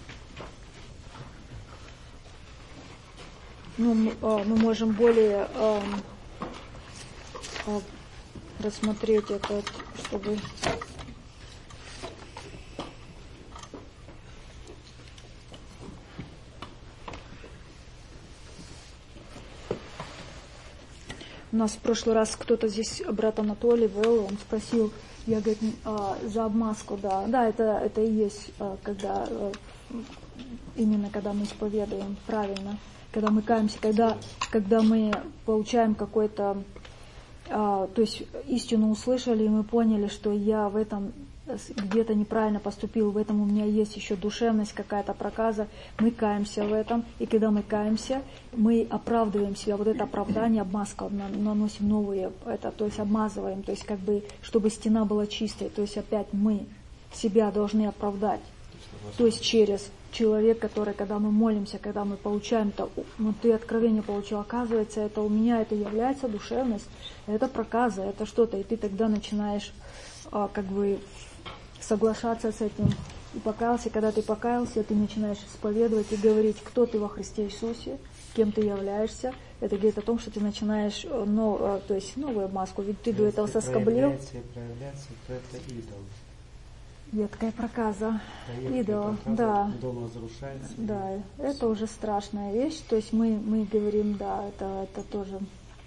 ну, мы, а, мы можем более а, а, рассмотреть это, чтобы... У нас в прошлый раз кто-то здесь, брат Анатолий, вел, он спросил, я, говорит, а, за обмазку, да. Да, это, это и есть, а, когда, а, именно когда мы исповедуем правильно, когда мы каемся, когда, когда мы получаем какой-то, а, то есть истину услышали, и мы поняли, что я в этом где-то неправильно поступил, в этом у меня есть еще душевность, какая-то проказа, мы каемся в этом, и когда мы каемся, мы оправдываем себя, вот это оправдание, обмазка, наносим новые, это, то есть обмазываем, то есть как бы, чтобы стена была чистой, то есть опять мы себя должны оправдать, то есть через человек, который, когда мы молимся, когда мы получаем, то, ну ты откровение получил, оказывается, это у меня, это является душевность, это проказа, это что-то, и ты тогда начинаешь а, как бы соглашаться с этим. И покаялся, когда ты покаялся, ты начинаешь исповедовать и говорить, кто ты во Христе Иисусе, кем ты являешься. Это говорит о том, что ты начинаешь но, то есть новую маску, ведь ты до этого соскоблил. Если проявляется, то это идол. Едкая проказа, да, идол, да. Дом разрушается. Да, это уже страшная вещь. То есть мы, мы говорим, да, это, это тоже,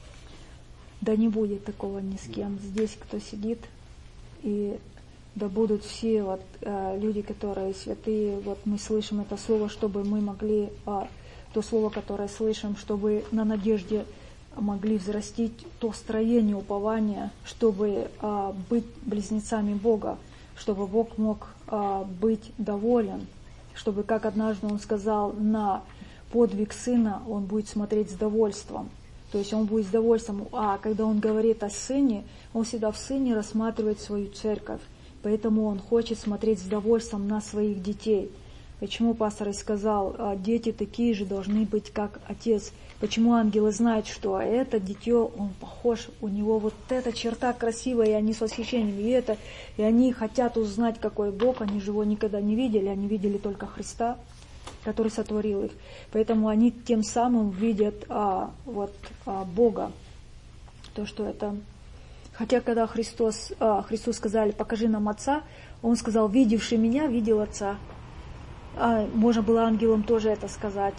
да не будет такого ни с кем. Здесь кто сидит, и да будут все вот, э, люди, которые святые, вот мы слышим это слово, чтобы мы могли, э, то слово, которое слышим, чтобы на надежде могли взрастить то строение упования, чтобы э, быть близнецами Бога, чтобы Бог мог э, быть доволен, чтобы, как однажды Он сказал, на подвиг Сына Он будет смотреть с довольством. То есть Он будет с довольством, а когда Он говорит о Сыне, Он всегда в Сыне рассматривает свою церковь. Поэтому Он хочет смотреть с довольством на своих детей. Почему пастор и сказал, дети такие же должны быть, как отец. Почему ангелы знают, что это дитё, он похож, у него вот эта черта красивая, и они с восхищением, и это, и они хотят узнать, какой Бог, они же его никогда не видели, они видели только Христа, который сотворил их. Поэтому они тем самым видят а, вот, а, Бога. То, что это... Хотя, когда Христос, а, Христу сказали, покажи нам Отца, Он сказал, видевший меня, видел Отца. А, можно было ангелам тоже это сказать.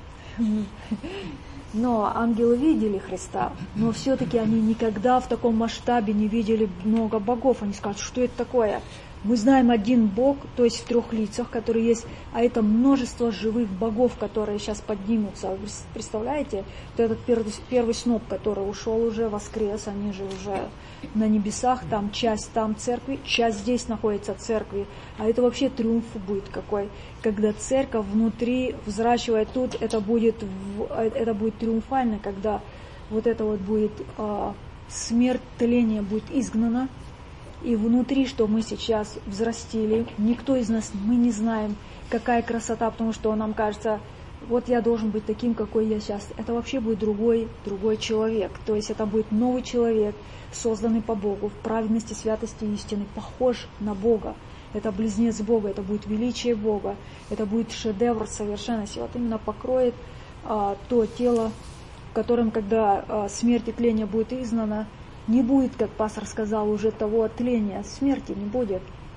Но ангелы видели Христа, но все-таки они никогда в таком масштабе не видели много богов. Они скажут, что это такое? Мы знаем один Бог, то есть в трех лицах, который есть, а это множество живых богов, которые сейчас поднимутся. Вы представляете? Вот этот первый, первый сноп, который ушел уже, воскрес, они же уже на небесах, там часть там церкви, часть здесь находится церкви. А это вообще триумф будет какой. Когда церковь внутри взращивает тут, это будет, это будет триумфально, когда вот это вот будет а, смерть, тление будет изгнано. И внутри, что мы сейчас взрастили, никто из нас, мы не знаем, какая красота, потому что нам кажется, вот я должен быть таким, какой я сейчас. Это вообще будет другой, другой человек. То есть это будет новый человек, созданный по Богу, в праведности, святости и истины, похож на Бога. Это близнец Бога, это будет величие Бога, это будет шедевр совершенности. Вот именно покроет а, то тело, в котором, когда а, смерть и тление будет изгнано, не будет, как пастор сказал, уже того тления, смерти не будет.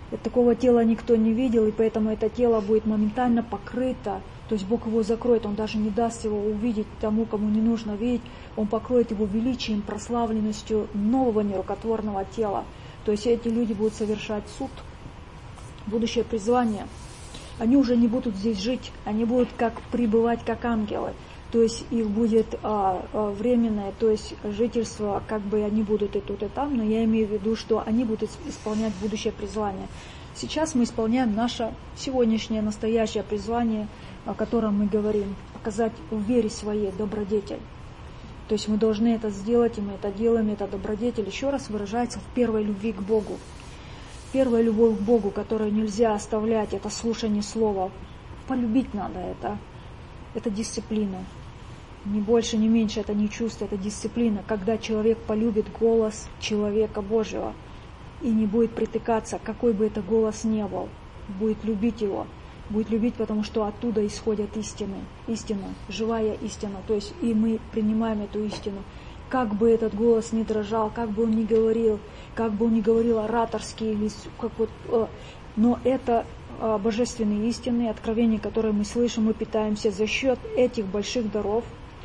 Такого тела никто не видел, и поэтому это тело будет моментально покрыто. То есть Бог его закроет, Он даже не даст его увидеть тому, кому не нужно видеть. Он покроет его величием, прославленностью нового нерукотворного тела. То есть эти люди будут совершать суд, будущее призвание. Они уже не будут здесь жить, они будут как пребывать как ангелы. То есть их будет а, а, временное, то есть жительство, как бы они будут и тут, и там, но я имею в виду, что они будут исполнять будущее призвание. Сейчас мы исполняем наше сегодняшнее, настоящее призвание, о котором мы говорим, показать в вере своей добродетель. То есть мы должны это сделать, и мы это делаем, и эта добродетель еще раз выражается в первой любви к Богу. Первая любовь к Богу, которую нельзя оставлять, это слушание слова. Полюбить надо это. Это дисциплина. Ни больше, ни меньше, это не чувство, это дисциплина. Когда человек полюбит голос человека Божьего и не будет притыкаться, какой бы это голос ни был, будет любить его. Будет любить, потому что оттуда исходят истины. Истина, живая истина. То есть и мы принимаем эту истину. Как бы этот голос ни дрожал, как бы он ни говорил, как бы он ни говорил ораторски, или как вот, но это божественные истины, откровения, которые мы слышим, мы питаемся за счет этих больших даров.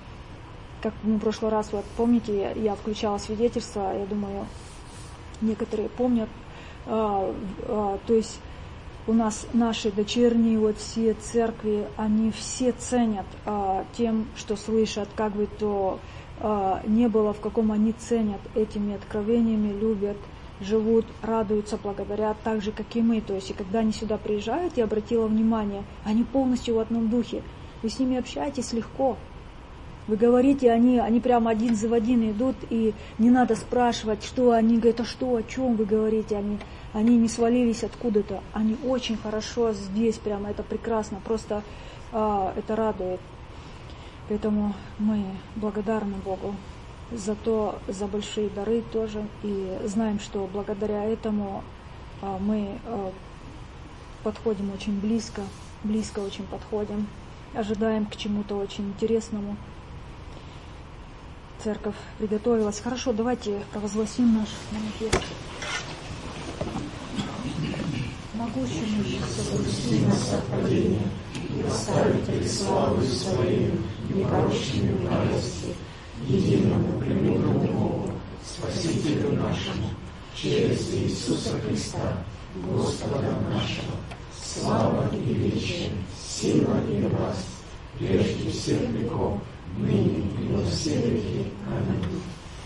Как мы в прошлый раз, вот помните, я, я включала свидетельство, я думаю, некоторые помнят, а, а, то есть у нас наши дочерние вот все церкви, они все ценят а, тем, что слышат, как бы то а, не было, в каком они ценят этими откровениями, любят, живут, радуются, благодарят, так же, как и мы. То есть, и когда они сюда приезжают, я обратила внимание, они полностью в одном духе. Вы с ними общаетесь легко. Вы говорите, они, они прямо один за один идут, и не надо спрашивать, что они говорят, а что, о чем вы говорите. Они, они не свалились откуда-то. Они очень хорошо здесь, прямо это прекрасно, просто а, это радует. Поэтому мы благодарны Богу за то, за большие дары тоже, и знаем, что благодаря этому а, мы а, подходим очень близко, близко очень подходим, ожидаем к чему-то очень интересному. Церковь приготовилась. Хорошо, давайте провозгласим наш манифест. Могущему соблюсти нас совпадение и поставить перед славой своей непорочными радости, единому премудрому Богу, Спасителю нашему, через Иисуса Христа, Господа нашего, слава и величие, сила и власть, прежде всех веков, ныне и во все веки. Аминь.